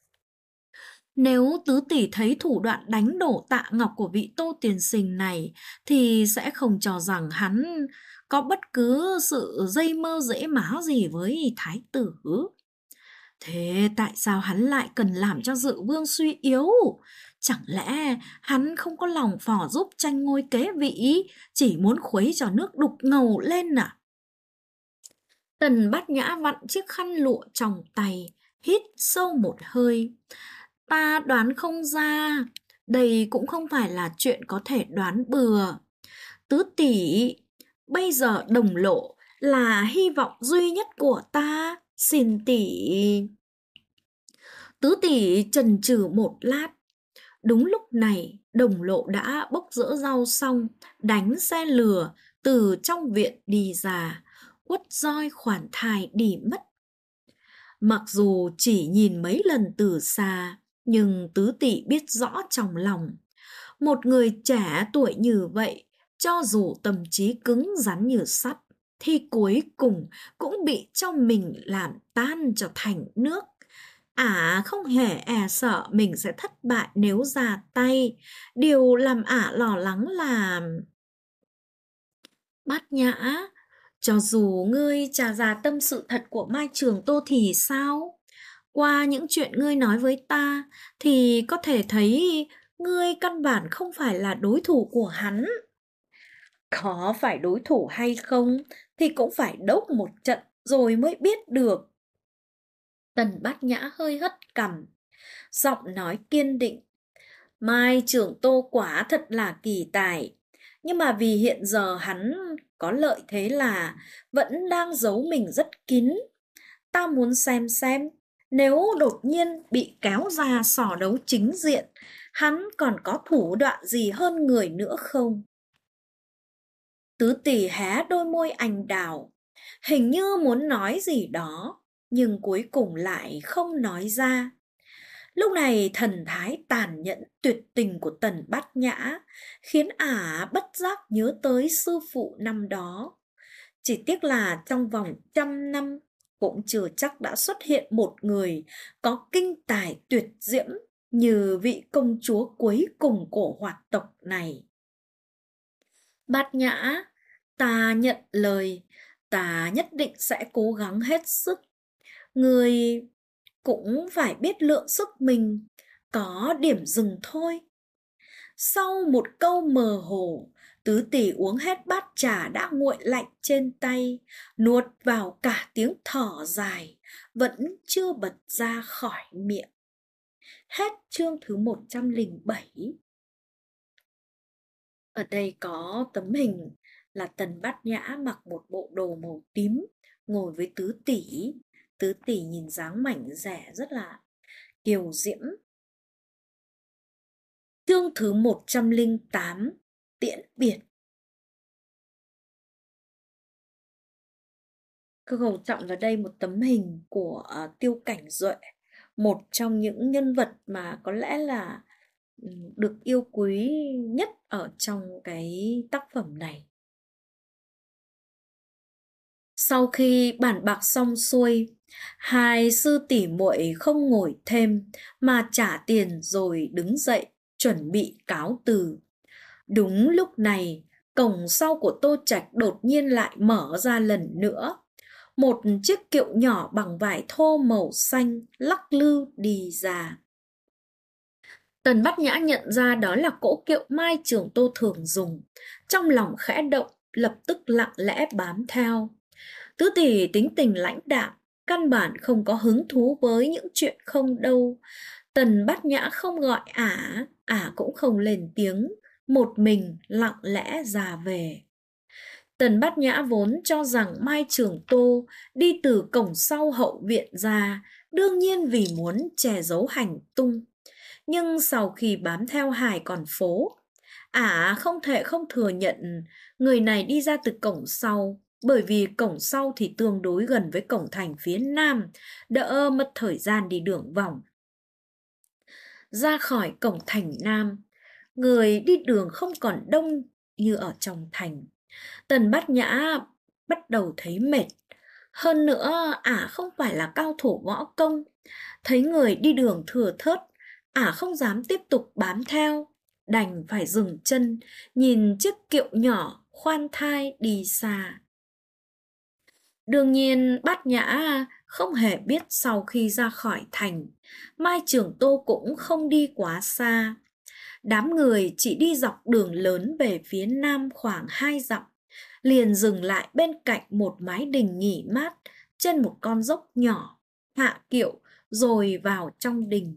Nếu tứ tỷ thấy thủ đoạn đánh đổ Tạ Ngọc của vị Tô tiên sinh này thì sẽ không cho rằng hắn có bất cứ sự dây mơ dễ máu gì với thái tử. Thế tại sao hắn lại cần làm cho Dự Vương suy yếu? Chẳng lẽ hắn không có lòng phò giúp tranh ngôi kế vị, chỉ muốn khuấy cho nước đục ngầu lên à? Tần Bát Nhã vặn chiếc khăn lụa trong tay, hít sâu một hơi. Ta đoán không ra, đây cũng không phải là chuyện có thể đoán bừa. Tứ tỷ, bây giờ Đồng Lộ là hy vọng duy nhất của ta, xin tỷ. Tứ tỷ chần chừ một lát. Đúng lúc này, Đồng Lộ đã bốc rỡ rau xong, đánh xe lừa từ trong viện đi ra, quất roi khoản thai đi mất. Mặc dù chỉ nhìn mấy lần từ xa, nhưng tứ tỷ biết rõ trong lòng. Một người trẻ tuổi như vậy, cho dù tâm trí cứng rắn như sắt, thì cuối cùng cũng bị trong mình làm tan cho thành nước. Không hề e sợ mình sẽ thất bại nếu ra tay. Điều làm lo lắng là... Bát Nhã, cho dù ngươi trả ra tâm sự thật của Mai Trường Tô thì sao? Qua những chuyện ngươi nói với ta thì có thể thấy ngươi căn bản không phải là đối thủ của hắn. Có phải đối thủ hay không thì cũng phải đốc một trận rồi mới biết được. Tần Bát Nhã hơi hất cằm, giọng nói kiên định. Mai Trường Tô quả thật là kỳ tài, nhưng mà vì hiện giờ hắn có lợi thế là vẫn đang giấu mình rất kín. Ta muốn xem nếu đột nhiên bị kéo ra sò đấu chính diện, hắn còn có thủ đoạn gì hơn người nữa không? Tứ tỷ hé đôi môi anh đào, hình như muốn nói gì đó, nhưng cuối cùng lại không nói ra. Lúc này thần thái tàn nhẫn tuyệt tình của Tần Bát Nhã khiến ả bất giác nhớ tới sư phụ năm đó. Chỉ tiếc là trong vòng 100 năm cũng chưa chắc đã xuất hiện một người có kinh tài tuyệt diễm như vị công chúa cuối cùng của Hoạt tộc này. Bát Nhã, ta nhận lời, ta nhất định sẽ cố gắng hết sức. Người cũng phải biết lượng sức mình, có điểm dừng thôi. Sau một câu mờ hồ, Tứ Tỷ uống hết bát trà đã nguội lạnh trên tay, nuốt vào cả tiếng thở dài, vẫn chưa bật ra khỏi miệng. Hết chương thứ 107. Ở đây có tấm hình là Tần Bát Nhã mặc một bộ đồ màu tím, ngồi với Tứ Tỷ. Tứ Tỷ nhìn dáng mảnh dẻ rất là kiều diễm. Chương thứ 108, tiễn biệt. Khâu trọng vào đây một tấm hình của Tiêu Cảnh Duệ, một trong những nhân vật mà có lẽ là được yêu quý nhất ở trong cái tác phẩm này. Sau khi bàn bạc xong xuôi, hai sư tỷ muội không ngồi thêm mà trả tiền rồi đứng dậy chuẩn bị cáo từ. Đúng lúc này, cổng sau của Tô Trạch đột nhiên lại mở ra lần nữa. Một chiếc kiệu nhỏ bằng vải thô màu xanh lắc lư đi ra. Tần Bát Nhã nhận ra đó là cỗ kiệu Mai Trường Tô thường dùng. Trong lòng khẽ động, lập tức lặng lẽ bám theo. Tứ Tỷ tính tình lãnh đạm, căn bản không có hứng thú với những chuyện không đâu. Tần Bát Nhã không gọi ả cũng không lên tiếng, một mình lặng lẽ ra về. Tần Bát Nhã vốn cho rằng Mai Trường Tô đi từ cổng sau hậu viện ra, đương nhiên vì muốn che giấu hành tung. Nhưng sau khi bám theo Hải còn phố, ả không thể không thừa nhận người này đi ra từ cổng sau, bởi vì cổng sau thì tương đối gần với cổng thành phía nam, đỡ mất thời gian đi đường vòng. Ra khỏi cổng thành nam, người đi đường không còn đông như ở trong thành. Tần Bát Nhã bắt đầu thấy mệt. Hơn nữa, ả không phải là cao thủ võ công. Thấy người đi đường thưa thớt, ả không dám tiếp tục bám theo, đành phải dừng chân, nhìn chiếc kiệu nhỏ khoan thai đi xa. Đương nhiên Bát Nhã không hề biết sau khi ra khỏi thành, Mai Trường Tô cũng không đi quá xa. Đám người chỉ đi dọc đường lớn về phía nam khoảng 2 dặm, liền dừng lại bên cạnh một mái đình nghỉ mát trên một con dốc nhỏ, hạ kiệu rồi vào trong đình.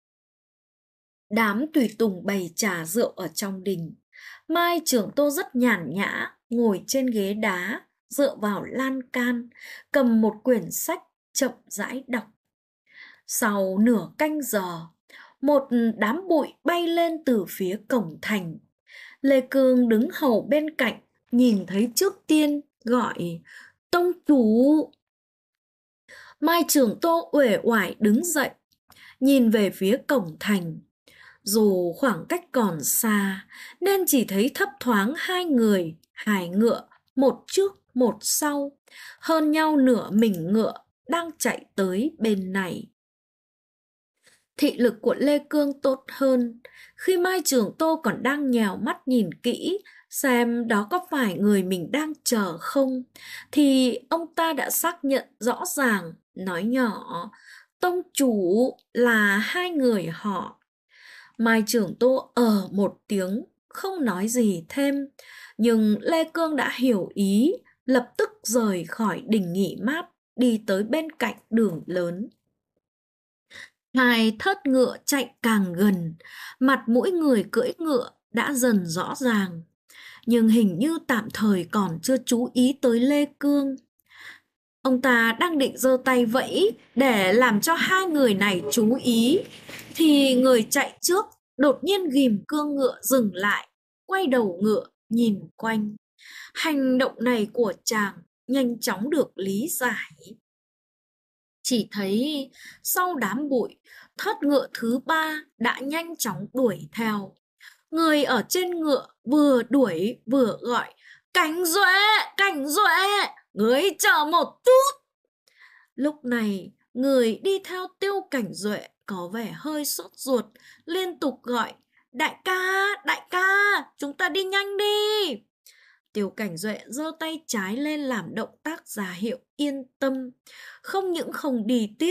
Đám tùy tùng bày trà rượu ở trong đình. Mai Trường Tô rất nhàn nhã, ngồi trên ghế đá, dựa vào lan can, cầm một quyển sách chậm rãi đọc. Sau nửa canh giờ, một đám bụi bay lên từ phía cổng thành. Lê Cương đứng hầu bên cạnh, nhìn thấy trước tiên, gọi tông chủ. Mai Trường Tô uể oải đứng dậy, nhìn về phía cổng thành. Dù khoảng cách còn xa, nên chỉ thấy thấp thoáng hai người, hài ngựa, một trước một sau, hơn nhau nửa mình ngựa, đang chạy tới bên này. Thị lực của Lê Cương tốt hơn. Khi Mai Trường Tô còn đang nhèo mắt nhìn kỹ xem đó có phải người mình đang chờ không, thì ông ta đã xác nhận rõ ràng, nói nhỏ, tông chủ là hai người họ. Mai Trường Tô một tiếng, không nói gì thêm, nhưng Lê Cương đã hiểu ý, lập tức rời khỏi đình nghỉ mát, đi tới bên cạnh đường lớn. Hai thớt ngựa chạy càng gần, mặt mỗi người cưỡi ngựa đã dần rõ ràng, nhưng hình như tạm thời còn chưa chú ý tới Lê Cương. Ông ta đang định giơ tay vẫy để làm cho hai người này chú ý, thì người chạy trước đột nhiên ghìm cương ngựa dừng lại, quay đầu ngựa nhìn quanh. Hành động này của chàng nhanh chóng được lý giải. Chỉ thấy sau đám bụi, thớt ngựa thứ ba đã nhanh chóng đuổi theo. Người ở trên ngựa vừa đuổi vừa gọi, Cảnh Duệ, ngươi chờ một chút. Lúc này, người đi theo Tiêu Cảnh Duệ có vẻ hơi sốt ruột, liên tục gọi, đại ca, chúng ta đi nhanh đi. Tiêu Cảnh Duệ giơ tay trái lên làm động tác ra hiệu yên tâm, không những không đi tiếp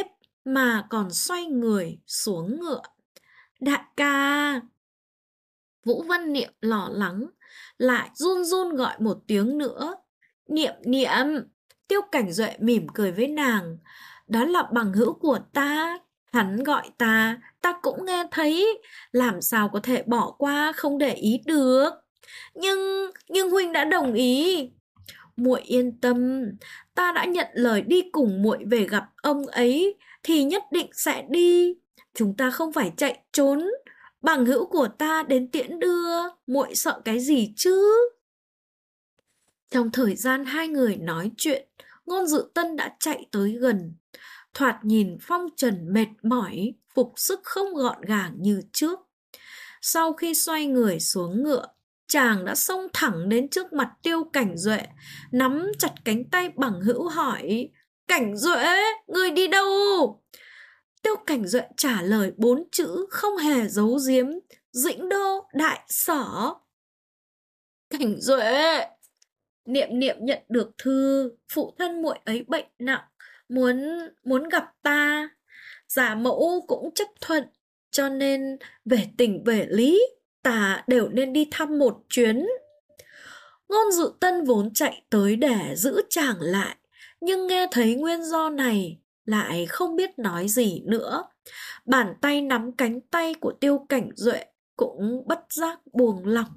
mà còn xoay người xuống ngựa. Đại ca! Vũ Văn Niệm lo lắng, lại run run gọi một tiếng nữa. Niệm Niệm! Tiêu Cảnh Duệ mỉm cười với nàng. Đó là bằng hữu của ta. Hắn gọi ta cũng nghe thấy. Làm sao có thể bỏ qua không để ý được. Nhưng huynh đã đồng ý. Muội yên tâm, ta đã nhận lời đi cùng muội về gặp ông ấy thì nhất định sẽ đi. Chúng ta không phải chạy trốn. Bằng hữu của ta đến tiễn đưa, muội sợ cái gì chứ? Trong thời gian hai người nói chuyện, Ngôn Dự Tân đã chạy tới gần. Thoạt nhìn phong trần mệt mỏi, phục sức không gọn gàng như trước. Sau khi xoay người xuống ngựa, chàng đã xông thẳng đến trước mặt Tiêu Cảnh Duệ, nắm chặt cánh tay bằng hữu hỏi: Cảnh Duệ, người đi đâu? Tiêu Cảnh Duệ trả lời 4 chữ không hề giấu giếm: Dĩnh Đô Đại Sở. Cảnh Duệ! Niệm Niệm nhận được thư, phụ thân muội ấy bệnh nặng, muốn gặp ta. Giả mẫu cũng chấp thuận, cho nên về tình về lý, ta đều nên đi thăm một chuyến. Ngôn Dự Tân vốn chạy tới để giữ chàng lại, nhưng nghe thấy nguyên do này, lại không biết nói gì nữa. Bàn tay nắm cánh tay của Tiêu Cảnh Duệ cũng bất giác buông lỏng.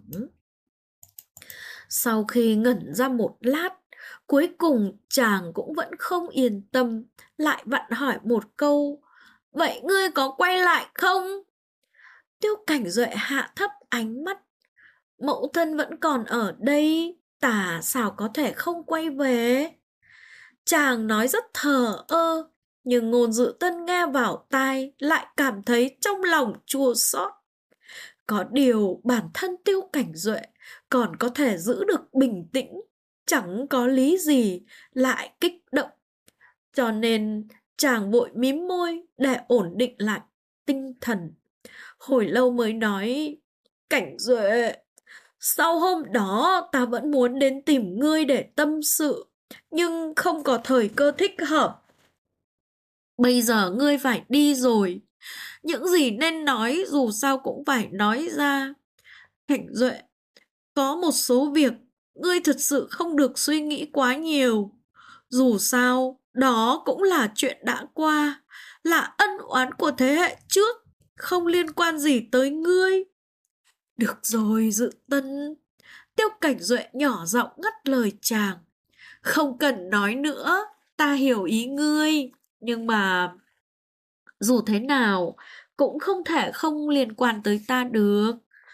Sau khi ngẩn ra một lát, cuối cùng chàng cũng vẫn không yên tâm, lại vặn hỏi một câu: Vậy ngươi có quay lại không? Tiêu Cảnh Duệ hạ thấp ánh mắt: Mẫu thân vẫn còn ở đây, ta sao có thể không quay về? Chàng nói rất thờ ơ, nhưng Ngôn Dự Tân nghe vào tai lại cảm thấy trong lòng chua xót. Có điều bản thân Tiêu Cảnh Duệ còn có thể giữ được bình tĩnh, chẳng có lý gì lại kích động. Cho nên chàng vội mím môi để ổn định lại tinh thần. Hồi lâu mới nói: Cảnh Duệ, sau hôm đó ta vẫn muốn đến tìm ngươi để tâm sự, nhưng không có thời cơ thích hợp. Bây giờ ngươi phải đi rồi. Những gì nên nói dù sao cũng phải nói ra. Cảnh Duệ, có một số việc ngươi thật sự không được suy nghĩ quá nhiều. Dù sao, đó cũng là chuyện đã qua, là ân oán của thế hệ trước, không liên quan gì tới ngươi. Được rồi, Dự Tân. Tiêu Cảnh Duệ nhỏ giọng ngắt lời chàng. Không cần nói nữa, ta hiểu ý ngươi. Nhưng mà dù thế nào cũng không thể không liên quan tới ta được.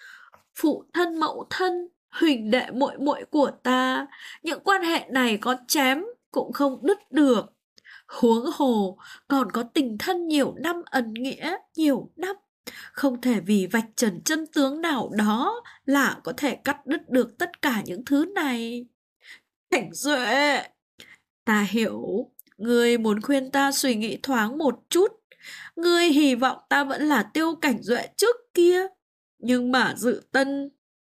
Phụ thân mẫu thân, huỳnh đệ muội muội của ta, những quan hệ này có chém cũng không đứt được. Huống hồ còn có tình thân nhiều năm ẩn nghĩa, nhiều năm. Không thể vì vạch trần chân tướng nào đó là có thể cắt đứt được tất cả những thứ này. Cảnh Duệ, ta hiểu, ngươi muốn khuyên ta suy nghĩ thoáng một chút. Ngươi hy vọng ta vẫn là Tiêu Cảnh Duệ trước kia. Nhưng mà Dự Tân,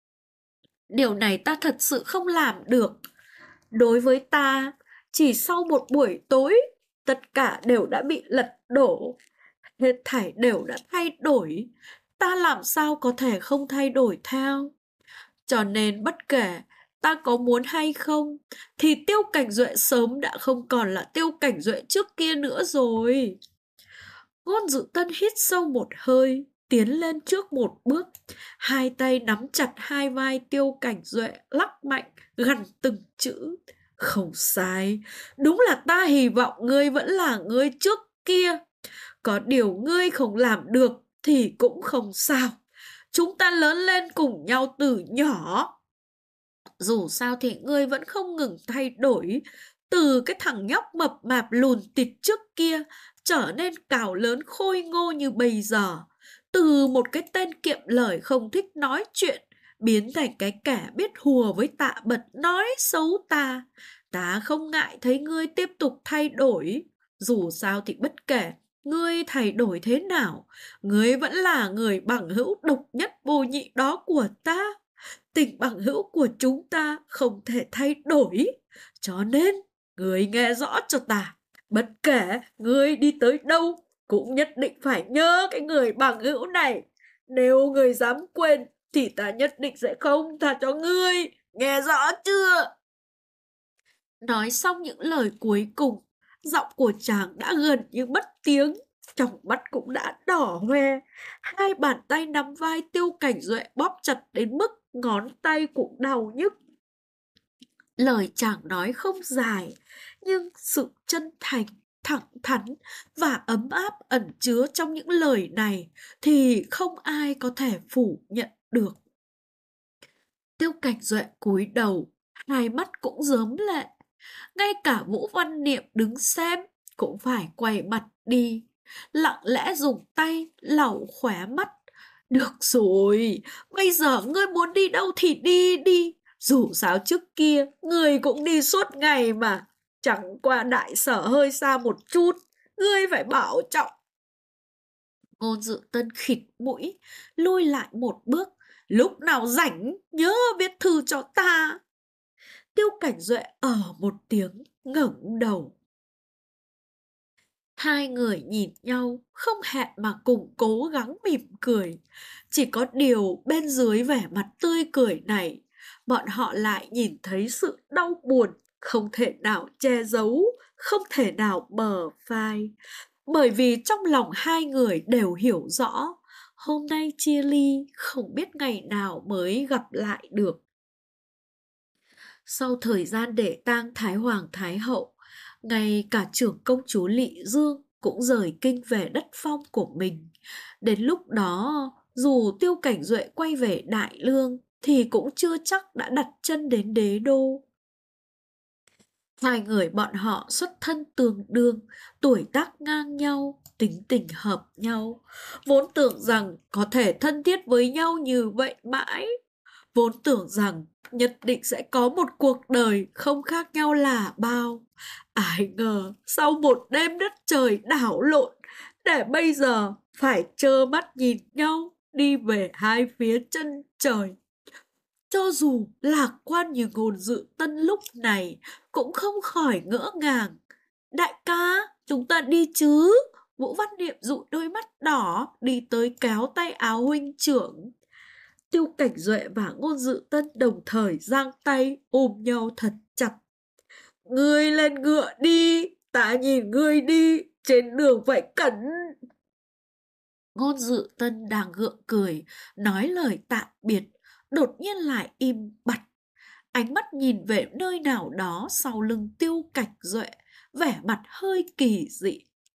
điều này ta thật sự không làm được. Đối với ta, chỉ sau một buổi tối, tất cả đều đã bị lật đổ. Hết thảy đều đã thay đổi. Ta làm sao có thể không thay đổi theo? Cho nên bất kể ta có muốn hay không, thì Tiêu Cảnh Duệ sớm đã không còn là Tiêu Cảnh Duệ trước kia nữa rồi. Ngôn Dự Tân hít sâu một hơi, tiến lên trước một bước, hai tay nắm chặt hai vai Tiêu Cảnh Duệ, lắc mạnh, gằn từng chữ. Không sai, đúng là ta hy vọng ngươi vẫn là ngươi trước kia. Có điều ngươi không làm được thì cũng không sao. Chúng ta lớn lên cùng nhau từ nhỏ. Dù sao thì ngươi vẫn không ngừng thay đổi. Từ cái thằng nhóc mập mạp lùn tịt trước kia trở nên cao lớn khôi ngô như bây giờ. Từ một cái tên kiệm lời không thích nói chuyện biến thành cái kẻ biết hùa với Tạ Bật nói xấu ta. Ta không ngại thấy ngươi tiếp tục thay đổi. Dù sao thì bất kể ngươi thay đổi thế nào, ngươi vẫn là người bằng hữu độc nhất vô nhị đó của ta. Tình bằng hữu của chúng ta không thể thay đổi. Cho nên, ngươi nghe rõ cho ta. Bất kể ngươi đi tới đâu, cũng nhất định phải nhớ cái người bằng hữu này. Nếu ngươi dám quên thì ta nhất định sẽ không tha cho ngươi. Nghe rõ chưa? Nói xong những lời cuối cùng, giọng của chàng đã gần như mất tiếng, trong mắt cũng đã đỏ hoe. Hai bàn tay nắm vai Tiêu Cảnh Duệ bóp chặt đến mức ngón tay cũng đau nhức. Lời chàng nói không dài, nhưng sự chân thành, thẳng thắn và ấm áp ẩn chứa trong những lời này thì không ai có thể phủ nhận được. Tiêu Cảnh Duệ cúi đầu, hai mắt cũng rớm lệ. Ngay cả Vũ Văn Niệm đứng xem cũng phải quay mặt đi, lặng lẽ dùng tay lau khóe mắt. Được rồi, bây giờ ngươi muốn đi đâu thì đi đi. Dù sao trước kia, ngươi cũng đi suốt ngày mà. Chẳng qua Đại Sở hơi xa một chút, ngươi phải bảo trọng. Ngôn Dự Tân khịt mũi, lui lại một bước. Lúc nào rảnh, nhớ viết thư cho ta. Tiêu Cảnh Duệ một tiếng, ngẩng đầu. Hai người nhìn nhau, không hẹn mà cùng cố gắng mỉm cười. Chỉ có điều bên dưới vẻ mặt tươi cười này, bọn họ lại nhìn thấy sự đau buồn, không thể nào che giấu, không thể nào bờ phai. Bởi vì trong lòng hai người đều hiểu rõ, hôm nay chia ly, không biết ngày nào mới gặp lại được. Sau thời gian để tang Thái Hoàng Thái Hậu, ngay cả trưởng công chúa Lị Dương cũng rời kinh về đất phong của mình. Đến lúc đó, dù Tiêu Cảnh Duệ quay về Đại Lương thì cũng chưa chắc đã đặt chân đến đế đô. Hai người bọn họ xuất thân tương đương, tuổi tác ngang nhau, tính tình hợp nhau. Vốn tưởng rằng có thể thân thiết với nhau như vậy mãi. Vốn tưởng rằng nhất định sẽ có một cuộc đời không khác nhau là bao. Ai ngờ sau một đêm đất trời đảo lộn, để bây giờ phải trơ mắt nhìn nhau đi về hai phía chân trời. Cho dù lạc quan như Ngôn Dự Tân lúc này cũng không khỏi ngỡ ngàng. Đại ca, chúng ta đi chứ? Vũ Văn Niệm dụi đôi mắt đỏ đi tới kéo tay áo huynh trưởng. Tiêu Cảnh Duệ và Ngôn Dự Tân đồng thời giang tay ôm nhau thật chặt. Ngươi lên ngựa đi, ta nhìn ngươi đi, trên đường phải cẩn. Ngôn Dự Tân đang gượng cười, nói lời tạm biệt, đột nhiên lại im bặt. Ánh mắt nhìn về nơi nào đó sau lưng Tiêu Cảnh Duệ, vẻ mặt hơi kỳ dị.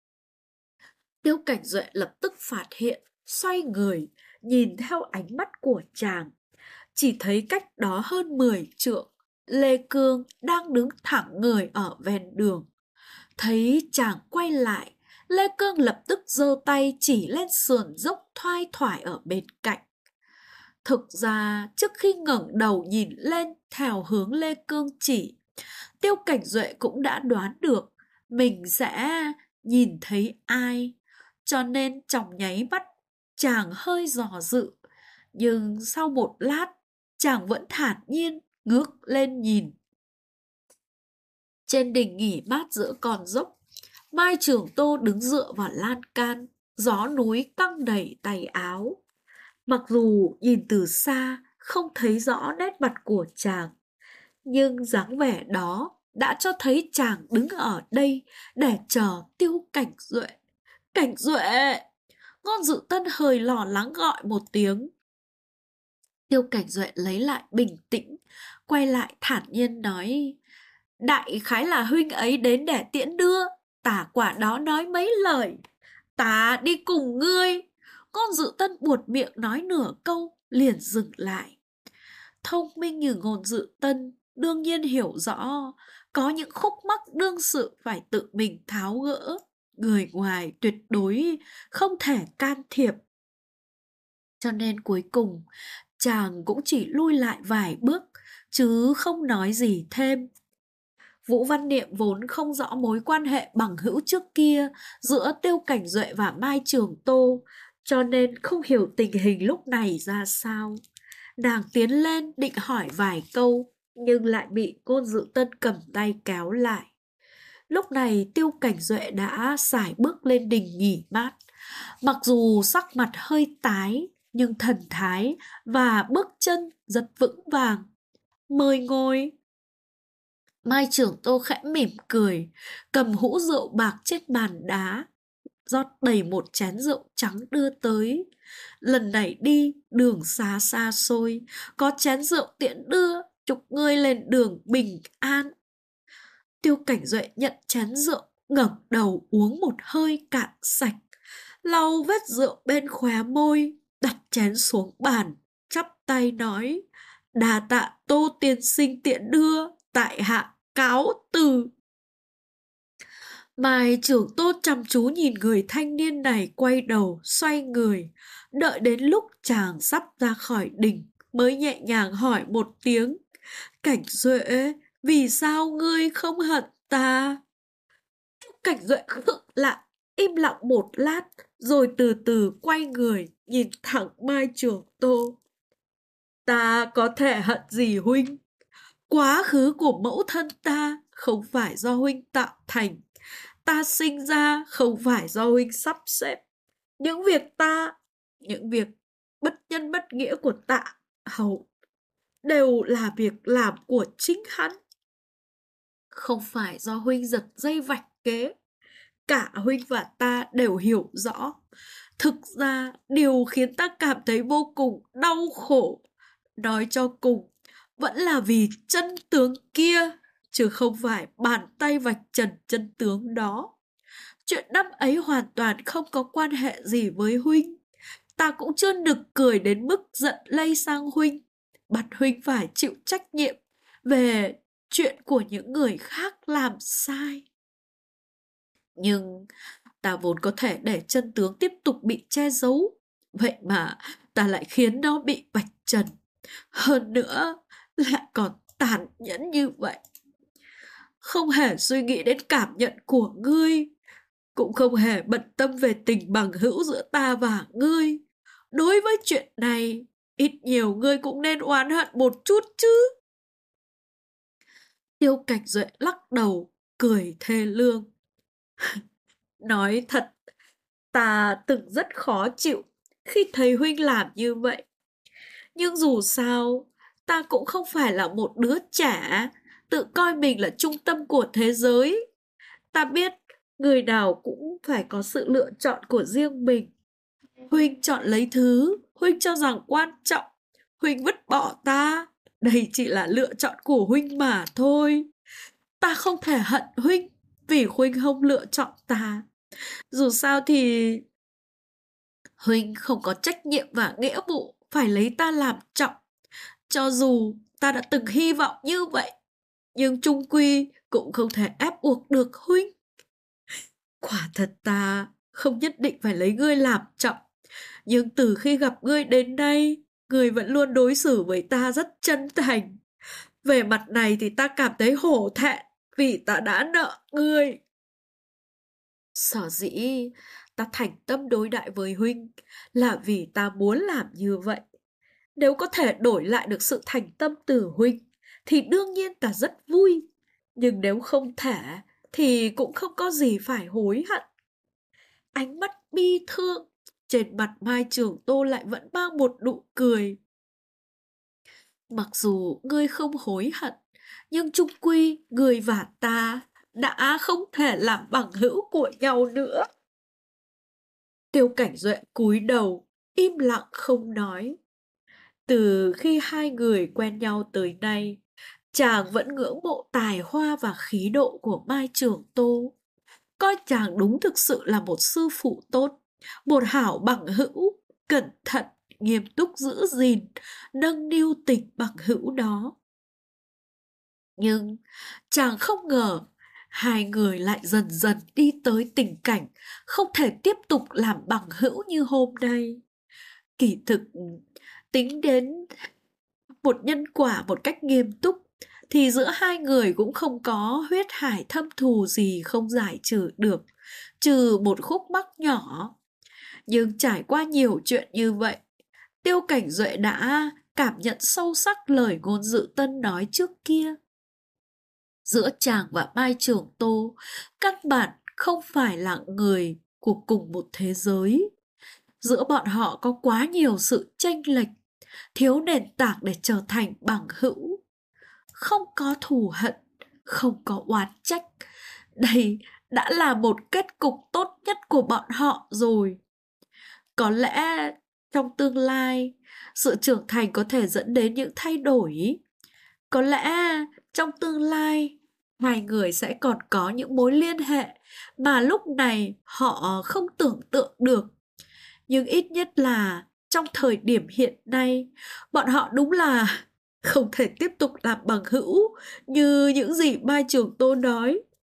Tiêu Cảnh Duệ lập tức phát hiện, xoay người, nhìn theo ánh mắt của chàng. Chỉ thấy cách đó hơn 10 trượng, Lê Cương đang đứng thẳng người ở ven đường. Thấy chàng quay lại, Lê Cương lập tức giơ tay chỉ lên sườn dốc thoai thoải ở bên cạnh. Thực ra, trước khi ngẩng đầu nhìn lên theo hướng Lê Cương chỉ, Tiêu Cảnh Duệ cũng đã đoán được mình sẽ nhìn thấy ai. Cho nên trong nháy mắt, chàng hơi dò dự. Nhưng sau một lát, chàng vẫn thản nhiên ngước lên nhìn. Trên đỉnh nghỉ mát giữa con dốc, Mai Trường Tô đứng dựa vào lan can, gió núi căng đầy tay áo. Mặc dù nhìn từ xa không thấy rõ nét mặt của chàng, nhưng dáng vẻ đó đã cho thấy chàng đứng ở đây để chờ Tiêu Cảnh Duệ. Cảnh Duệ! Ngôn Dự Tân hơi lo lắng gọi một tiếng. Tiêu Cảnh Duệ lấy lại bình tĩnh, quay lại thản nhiên nói: Đại khái là huynh ấy đến để tiễn đưa, tả quả đó nói mấy lời. Ta đi cùng ngươi. Ngôn Dự Tân buột miệng nói nửa câu, liền dừng lại. Thông minh như Ngôn Dự Tân, đương nhiên hiểu rõ, có những khúc mắc đương sự phải tự mình tháo gỡ. Người ngoài tuyệt đối không thể can thiệp. Cho nên cuối cùng, chàng cũng chỉ lui lại vài bước, chứ không nói gì thêm. Vũ Văn Niệm vốn không rõ mối quan hệ bằng hữu trước kia giữa Tiêu Cảnh Duệ và Mai Trường Tô, cho nên không hiểu tình hình lúc này ra sao. Nàng tiến lên định hỏi vài câu, nhưng lại bị Ngôn Dự Tân cầm tay kéo lại. Lúc này Tiêu Cảnh Duệ đã sải bước lên đình nghỉ mát. Mặc dù sắc mặt hơi tái, nhưng thần thái và bước chân rất vững vàng. Mời ngồi. Mai trưởng Tô khẽ mỉm cười, cầm hũ rượu bạc trên bàn đá, rót đầy một chén rượu trắng đưa tới. Lần này đi đường xa xa xôi, có chén rượu tiễn đưa, chúc ngươi lên đường bình an. Tiêu Cảnh Duệ nhận chén rượu, ngẩng đầu uống một hơi cạn sạch, lau vết rượu bên khóe môi, đặt chén xuống bàn, chắp tay nói: đà tạ Tô tiên sinh tiễn đưa, tại hạ cáo từ. Mai trưởng Tô chăm chú nhìn người thanh niên này quay đầu xoay người, đợi đến lúc chàng sắp ra khỏi đình mới nhẹ nhàng hỏi một tiếng: Cảnh Duệ, vì sao ngươi không hận ta? Cảnh Duệ khựng lại, im lặng một lát, rồi từ từ quay người nhìn thẳng Mai trưởng Tô. Ta có thể hận gì huynh? Quá khứ của mẫu thân ta không phải do huynh tạo thành. Ta sinh ra không phải do huynh sắp xếp. Những việc bất nhân bất nghĩa của Tạ Hầu đều là việc làm của chính hắn. Không phải do huynh giật dây vạch kế. Cả huynh và ta đều hiểu rõ. Thực ra điều khiến ta cảm thấy vô cùng đau khổ, nói cho cùng, vẫn là vì chân tướng kia, chứ không phải bàn tay vạch trần chân tướng đó. Chuyện năm ấy hoàn toàn không có quan hệ gì với huynh. Ta cũng chưa nực cười đến mức giận lây sang huynh, bắt huynh phải chịu trách nhiệm về chuyện của những người khác làm sai. Nhưng ta vốn có thể để chân tướng tiếp tục bị che giấu, vậy mà ta lại khiến nó bị vạch trần. Hơn nữa lại còn tàn nhẫn như vậy. Không hề suy nghĩ đến cảm nhận của ngươi, cũng không hề bận tâm về tình bằng hữu giữa ta và ngươi. Đối với chuyện này, ít nhiều ngươi cũng nên oán hận một chút chứ. Tiêu Cảnh Duệ lắc đầu, cười thê lương. Nói thật, ta từng rất khó chịu khi thấy huynh làm như vậy. Nhưng dù sao, ta cũng không phải là một đứa trẻ tự coi mình là trung tâm của thế giới. Ta biết người nào cũng phải có sự lựa chọn của riêng mình. Huynh chọn lấy thứ huynh cho rằng quan trọng, huynh vứt bỏ ta, đây chỉ là lựa chọn của huynh mà thôi. Ta không thể hận huynh vì huynh không lựa chọn ta. Dù sao thì huynh không có trách nhiệm và nghĩa vụ phải lấy ta làm trọng. Cho dù ta đã từng hy vọng như vậy, nhưng chung quy cũng không thể ép buộc được huynh. Quả thật ta không nhất định phải lấy ngươi làm trọng, nhưng từ khi gặp ngươi đến nay, ngươi vẫn luôn đối xử với ta rất chân thành. Về mặt này thì ta cảm thấy hổ thẹn vì ta đã nợ ngươi. Sở dĩ ta thành tâm đối đãi với huynh là vì ta muốn làm như vậy. Nếu có thể đổi lại được sự thành tâm từ huynh thì đương nhiên ta rất vui. Nhưng nếu không thể thì cũng không có gì phải hối hận. Ánh mắt bi thương trên mặt Mai Trường Tô lại vẫn mang một nụ cười. Mặc dù ngươi không hối hận, nhưng chung quy ngươi và ta đã không thể làm bằng hữu của nhau nữa. Tiêu Cảnh Duệ cúi đầu, im lặng không nói. Từ khi hai người quen nhau tới nay, chàng vẫn ngưỡng mộ tài hoa và khí độ của Mai Trường Tô. Coi chàng đúng thực sự là một sư phụ tốt, một hảo bằng hữu, cẩn thận, nghiêm túc giữ gìn, nâng niu tình bằng hữu đó. Nhưng chàng không ngờ hai người lại dần dần đi tới tình cảnh không thể tiếp tục làm bằng hữu như hôm nay. Kỳ thực, tính đến một nhân quả một cách nghiêm túc, thì giữa hai người cũng không có huyết hải thâm thù gì không giải trừ được, trừ một khúc mắc nhỏ. Nhưng trải qua nhiều chuyện như vậy, Tiêu Cảnh Duệ đã cảm nhận sâu sắc lời ngôn Dự Tân nói trước kia. Giữa chàng và Mai Trường Tô, căn bản không phải là người của cùng một thế giới. Giữa bọn họ có quá nhiều sự chênh lệch, thiếu nền tảng để trở thành bằng hữu. Không có thù hận, không có oán trách. Đây đã là một kết cục tốt nhất của bọn họ rồi. Có lẽ trong tương lai, sự trưởng thành có thể dẫn đến những thay đổi. Có lẽ trong tương lai, hai người sẽ còn có những mối liên hệ mà lúc này họ không tưởng tượng được. Nhưng ít nhất là trong thời điểm hiện nay, bọn họ đúng là không thể tiếp tục làm bằng hữu như những gì Mai Trường Tô nói.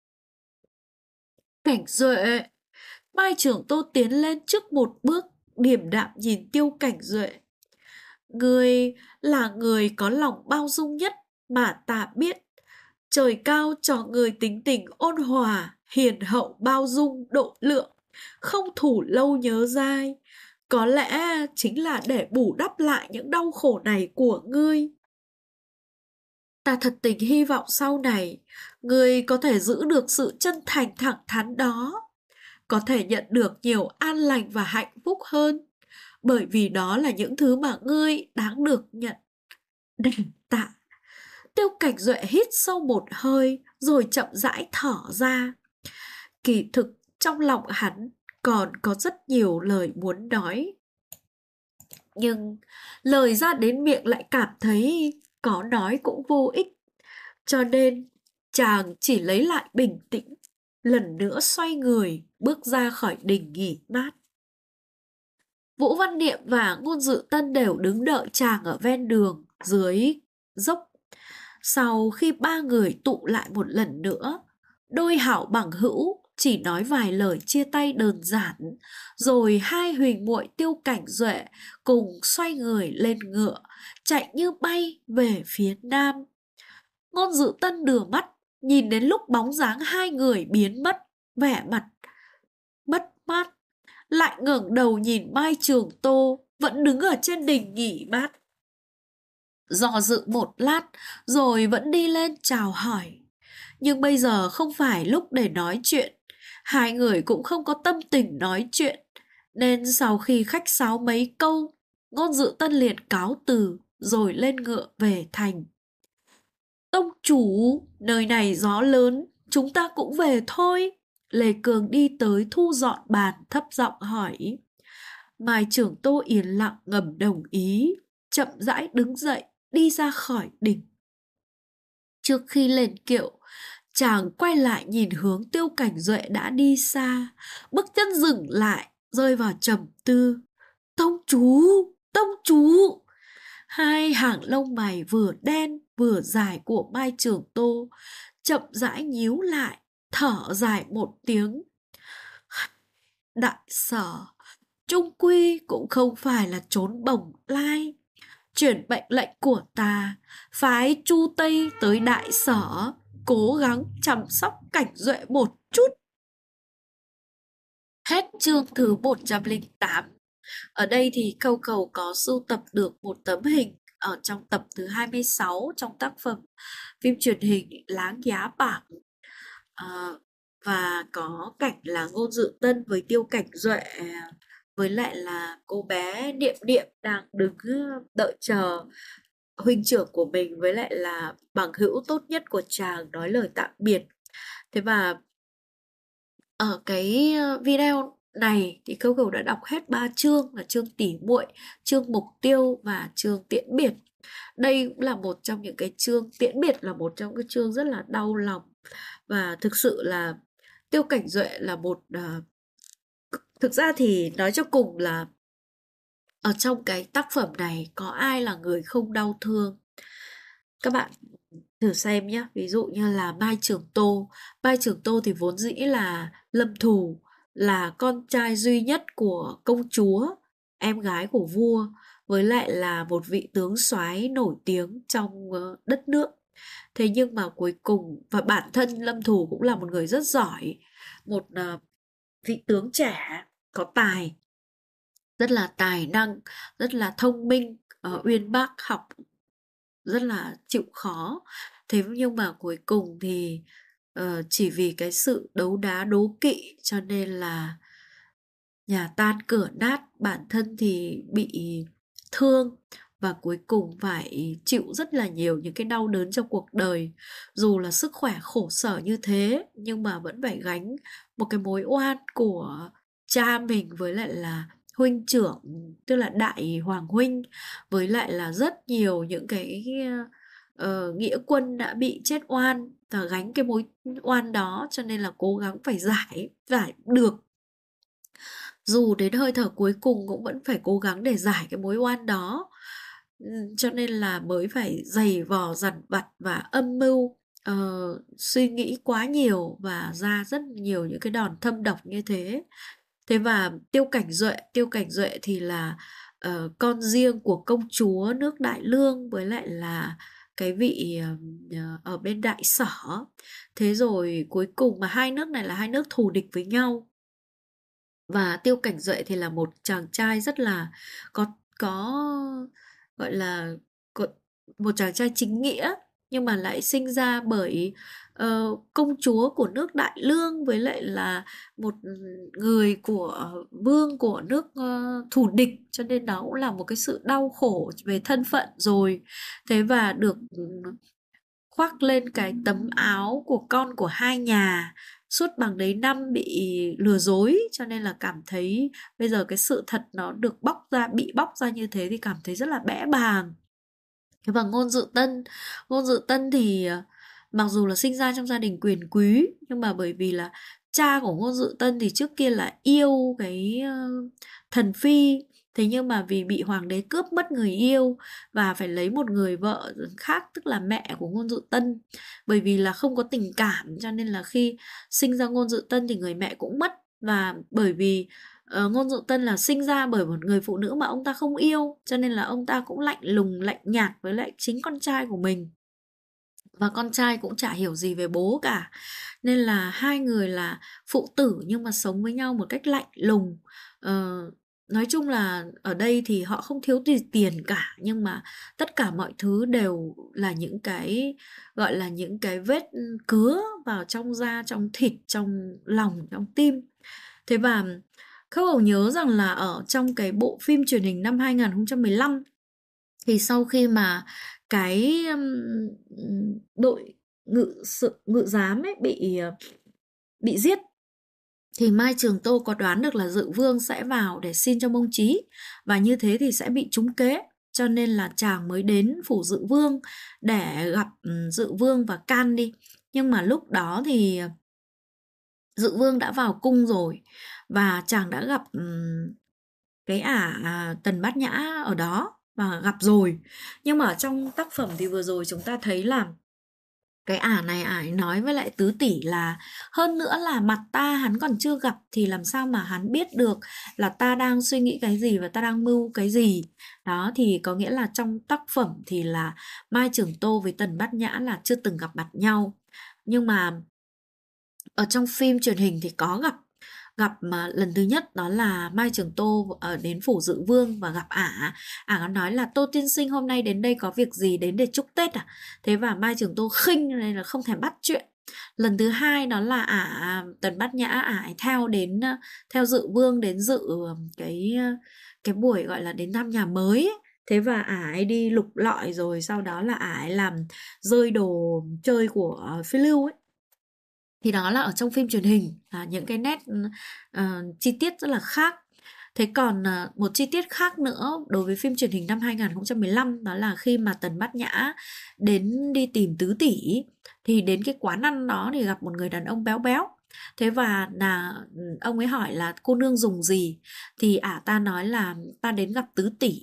Cảnh Duệ, Mai Trường Tô tiến lên trước một bước, điềm đạm nhìn Tiêu Cảnh Duệ. Ngươi là người có lòng bao dung nhất mà ta biết. Trời cao cho người tính tình ôn hòa, hiền hậu bao dung, độ lượng, không thủ lâu nhớ dai. Có lẽ chính là để bù đắp lại những đau khổ này của ngươi. Ta thật tình hy vọng sau này, ngươi có thể giữ được sự chân thành thẳng thắn đó, có thể nhận được nhiều an lành và hạnh phúc hơn, bởi vì đó là những thứ mà ngươi đáng được nhận. Đành tạ. Tiêu Cảnh Duệ hít sâu một hơi rồi chậm rãi thở ra. Kỳ thực trong lòng hắn còn có rất nhiều lời muốn nói. Nhưng lời ra đến miệng lại cảm thấy có nói cũng vô ích. Cho nên chàng chỉ lấy lại bình tĩnh, lần nữa xoay người bước ra khỏi đình nghỉ mát. Vũ Văn Niệm và Ngôn Dự Tân đều đứng đợi chàng ở ven đường dưới dốc. Sau khi ba người tụ lại một lần nữa, đôi hảo bằng hữu chỉ nói vài lời chia tay đơn giản, rồi hai huỳnh muội Tiêu Cảnh Duệ cùng xoay người lên ngựa, chạy như bay về phía nam. Ngôn Dự Tân đưa mắt, nhìn đến lúc bóng dáng hai người biến mất, vẻ mặt mất mát, lại ngẩng đầu nhìn Mai Trường Tô vẫn đứng ở trên đỉnh nghỉ mát. Do dự một lát rồi vẫn đi lên chào hỏi. Nhưng bây giờ không phải lúc để nói chuyện, hai người cũng không có tâm tình nói chuyện, nên sau khi khách sáo mấy câu, Ngôn Dự Tân liền cáo từ rồi lên ngựa về thành. Tông chủ, nơi này gió lớn, chúng ta cũng về thôi. Lê Cường đi tới thu dọn bàn thấp giọng hỏi. Mai Trưởng Tô yên lặng ngầm đồng ý, chậm rãi đứng dậy đi ra khỏi đỉnh. Trước khi lên kiệu, chàng quay lại nhìn hướng Tiêu Cảnh Duệ đã đi xa, bước chân dừng lại, rơi vào trầm tư. Tông chú, tông chú. Hai hàng lông mày vừa đen vừa dài của Mai Trường Tô chậm rãi nhíu lại, thở dài một tiếng. Đại sở, chung quy cũng không phải là trốn bồng lai. Chuyển mệnh lệnh của ta, phái Chu Tây tới đại sở, cố gắng chăm sóc Cảnh Duệ một chút. Hết chương thứ 108. Ở đây thì Câu Cầu có sưu tập được một tấm hình ở trong tập thứ 26 trong tác phẩm phim truyền hình Láng Giá Bảng. Và có cảnh là Ngôn Dự Tân với Tiêu Cảnh Duệ với lại là cô bé Niệm Niệm đang đứng đợi chờ huynh trưởng của mình với lại là bằng hữu tốt nhất của chàng nói lời tạm biệt. Thế và ở cái video này thì Câu Cầu đã đọc hết 3 chương là chương tỉ muội, chương mục tiêu và chương tiễn biệt. Đây cũng là một trong những cái chương tiễn biệt, là một trong cái chương rất là đau lòng. Và thực sự là Tiêu Cảnh Duệ là một thực ra thì nói cho cùng là ở trong cái tác phẩm này có ai là người không đau thương. Các bạn thử xem nhé. Ví dụ như là Mai Trường Tô. Mai Trường Tô thì vốn dĩ là lâm thù, là con trai duy nhất của công chúa, em gái của vua, với lại là một vị tướng soái nổi tiếng trong đất nước. Thế nhưng mà cuối cùng, và bản thân Lâm Thù cũng là một người rất giỏi, một vị tướng trẻ có tài, rất là tài năng, rất là thông minh, uyên bác, học rất là chịu khó. Thế nhưng mà cuối cùng thì chỉ vì cái sự đấu đá đố kỵ cho nên là nhà tan cửa nát, bản thân thì bị thương và cuối cùng phải chịu rất là nhiều những cái đau đớn trong cuộc đời. Dù là sức khỏe khổ sở như thế nhưng mà vẫn phải gánh một cái mối oan của cha mình với lại là huynh trưởng, tức là đại hoàng huynh, với lại là rất nhiều những cái nghĩa quân đã bị chết oan và gánh cái mối oan đó, cho nên là cố gắng phải giải được. Dù đến hơi thở cuối cùng cũng vẫn phải cố gắng để giải cái mối oan đó. Cho nên là mới phải giày vò dằn vặt và âm mưu, suy nghĩ quá nhiều và ra rất nhiều những cái đòn thâm độc như thế. Thế và Tiêu Cảnh Duệ thì là con riêng của công chúa nước Đại Lương với lại là cái vị ở bên Đại Sở. Thế rồi cuối cùng mà hai nước này là hai nước thù địch với nhau. Và Tiêu Cảnh Duệ thì là một chàng trai rất là có gọi là có, một chàng trai chính nghĩa, nhưng mà lại sinh ra bởi công chúa của nước Đại Lương với lại là một người của vương của nước thù địch, cho nên đó cũng là một cái sự đau khổ về thân phận rồi. Thế và được khoác lên cái tấm áo của con của hai nhà, suốt bằng đấy năm bị lừa dối, cho nên là cảm thấy bây giờ cái sự thật nó được bị bóc ra như thế thì cảm thấy rất là bẽ bàng. Và Ngôn Dự Tân thì mặc dù là sinh ra trong gia đình quyền quý, nhưng mà bởi vì là cha của Ngôn Dự Tân thì trước kia là yêu cái thần phi. Thế nhưng mà vì bị hoàng đế cướp mất người yêu và phải lấy một người vợ khác, tức là mẹ của Ngôn Dự Tân, bởi vì là không có tình cảm, cho nên là khi sinh ra Ngôn Dự Tân thì người mẹ cũng mất. Và bởi vì Ngôn Dự Tân là sinh ra bởi một người phụ nữ mà ông ta không yêu, cho nên là ông ta cũng lạnh lùng lạnh nhạt với lại chính con trai của mình, và con trai cũng chả hiểu gì về bố cả, nên là hai người là phụ tử nhưng mà sống với nhau một cách lạnh lùng. Nói chung là ở đây thì họ không thiếu gì tiền cả, nhưng mà tất cả mọi thứ đều là những cái gọi là những cái vết cứa vào trong da, trong thịt, trong lòng, trong tim. Thế và Khâu Hầu nhớ rằng là ở trong cái bộ phim truyền hình năm 2015 thì sau khi mà cái đội ngự giám ấy bị giết thì Mai Trường Tô có đoán được là Dự Vương sẽ vào để xin cho Mông Chí, và như thế thì sẽ bị trúng kế, cho nên là chàng mới đến phủ Dự Vương để gặp Dự Vương và can đi. Nhưng mà lúc đó thì Dự Vương đã vào cung rồi và chàng đã gặp cái Tần Bát Nhã ở đó và gặp rồi. Nhưng mà ở trong tác phẩm thì vừa rồi chúng ta thấy là cái này ấy nói với lại tứ tỷ là hơn nữa là mặt ta hắn còn chưa gặp thì làm sao mà hắn biết được là ta đang suy nghĩ cái gì và ta đang mưu cái gì. Đó thì có nghĩa là trong tác phẩm thì là Mai Trường Tô với Tần Bát Nhã là chưa từng gặp mặt nhau, nhưng mà ở trong phim truyền hình thì có gặp mà lần thứ nhất đó là Mai Trường Tô đến phủ Dự Vương và gặp có nói là Tô tiên sinh hôm nay đến đây có việc gì, đến để chúc Tết à? Thế và Mai Trường Tô khinh nên là không thèm bắt chuyện. Lần thứ hai đó là Tần Bát Nhã theo Dự Vương đến dự cái buổi gọi là đến thăm nhà mới ấy. Thế và ấy đi lục lọi rồi sau đó là ấy làm rơi đồ chơi của phiêu lưu ấy. Thì đó là ở trong phim truyền hình là những cái nét chi tiết rất là khác. Thế còn một chi tiết khác nữa đối với phim truyền hình năm 2015 đó là khi mà Tần Bát Nhã đến đi tìm tứ tỷ thì đến cái quán ăn đó thì gặp một người đàn ông béo béo. Thế và ông ấy hỏi là cô nương dùng gì thì ta nói là ta đến gặp tứ tỷ.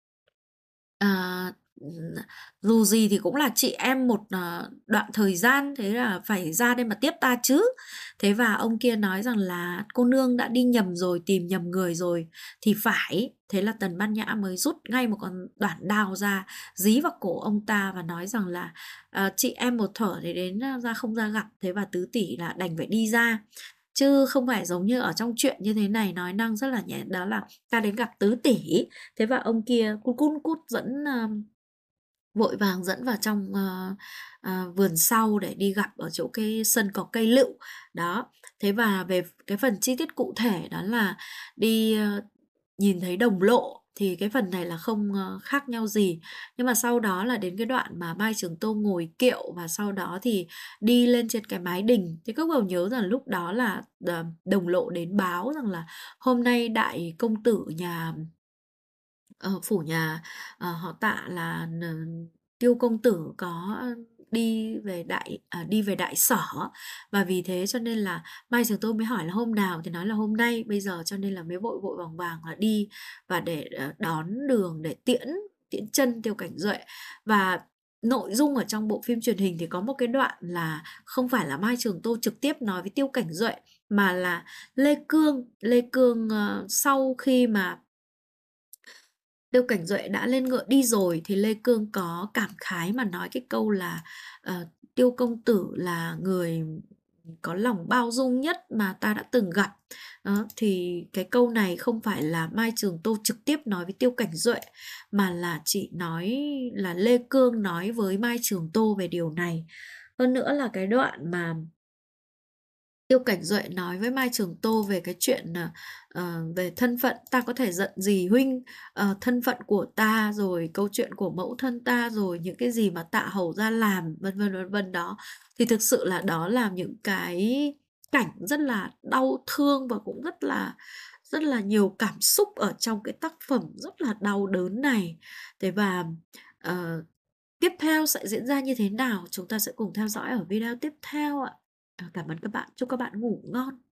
Dù gì thì cũng là chị em một đoạn thời gian, thế là phải ra đây mà tiếp ta chứ. Thế và ông kia nói rằng là cô nương đã đi nhầm rồi, tìm nhầm người rồi thì phải. Thế là Tần Bát Nhã mới rút ngay một con đoạn đao ra dí vào cổ ông ta và nói rằng là chị em một thở thì đến ra không ra gặp. Thế và tứ tỷ là đành phải đi ra, chứ không phải giống như ở trong chuyện như thế này nói năng rất là nhẹ, đó là ta đến gặp tứ tỷ. Thế và ông kia cút dẫn vội vàng dẫn vào trong vườn sau để đi gặp ở chỗ cái sân có cây lựu đó. Thế và về cái phần chi tiết cụ thể đó là đi nhìn thấy đồng lộ, thì cái phần này là không khác nhau gì. Nhưng mà sau đó là đến cái đoạn mà Mai Trường Tô ngồi kiệu và sau đó thì đi lên trên cái mái đình, thì các bạn nhớ rằng lúc đó là đồng lộ đến báo rằng là hôm nay đại công tử nhà phủ nhà họ Tạ là Tiêu công tử có đi về đại sở, và vì thế cho nên là Mai Trường Tô mới hỏi là hôm nào, thì nói là hôm nay, bây giờ cho nên là mới vội vội vàng vàng là đi và để đón đường để tiễn tiễn chân Tiêu Cảnh Duệ. Và nội dung ở trong bộ phim truyền hình thì có một cái đoạn là không phải là Mai Trường Tô trực tiếp nói với Tiêu Cảnh Duệ, mà là Lê Cương sau khi mà Tiêu Cảnh Duệ đã lên ngựa đi rồi thì Lê Cương có cảm khái mà nói cái câu là Tiêu công tử là người có lòng bao dung nhất mà ta đã từng gặp. Đó, thì cái câu này không phải là Mai Trường Tô trực tiếp nói với Tiêu Cảnh Duệ, mà là chỉ nói là Lê Cương nói với Mai Trường Tô về điều này. Hơn nữa là cái đoạn mà Tiêu Cảnh Duệ nói với Mai Trường Tô về cái chuyện về thân phận, ta có thể giận gì huynh, thân phận của ta, rồi câu chuyện của mẫu thân ta, rồi những cái gì mà Tạ Hầu ra làm, vân vân đó, thì thực sự là đó là những cái cảnh rất là đau thương và cũng rất là nhiều cảm xúc ở trong cái tác phẩm rất là đau đớn này. Thế và tiếp theo sẽ diễn ra như thế nào chúng ta sẽ cùng theo dõi ở video tiếp theo ạ. Cảm ơn các bạn, chúc các bạn ngủ ngon.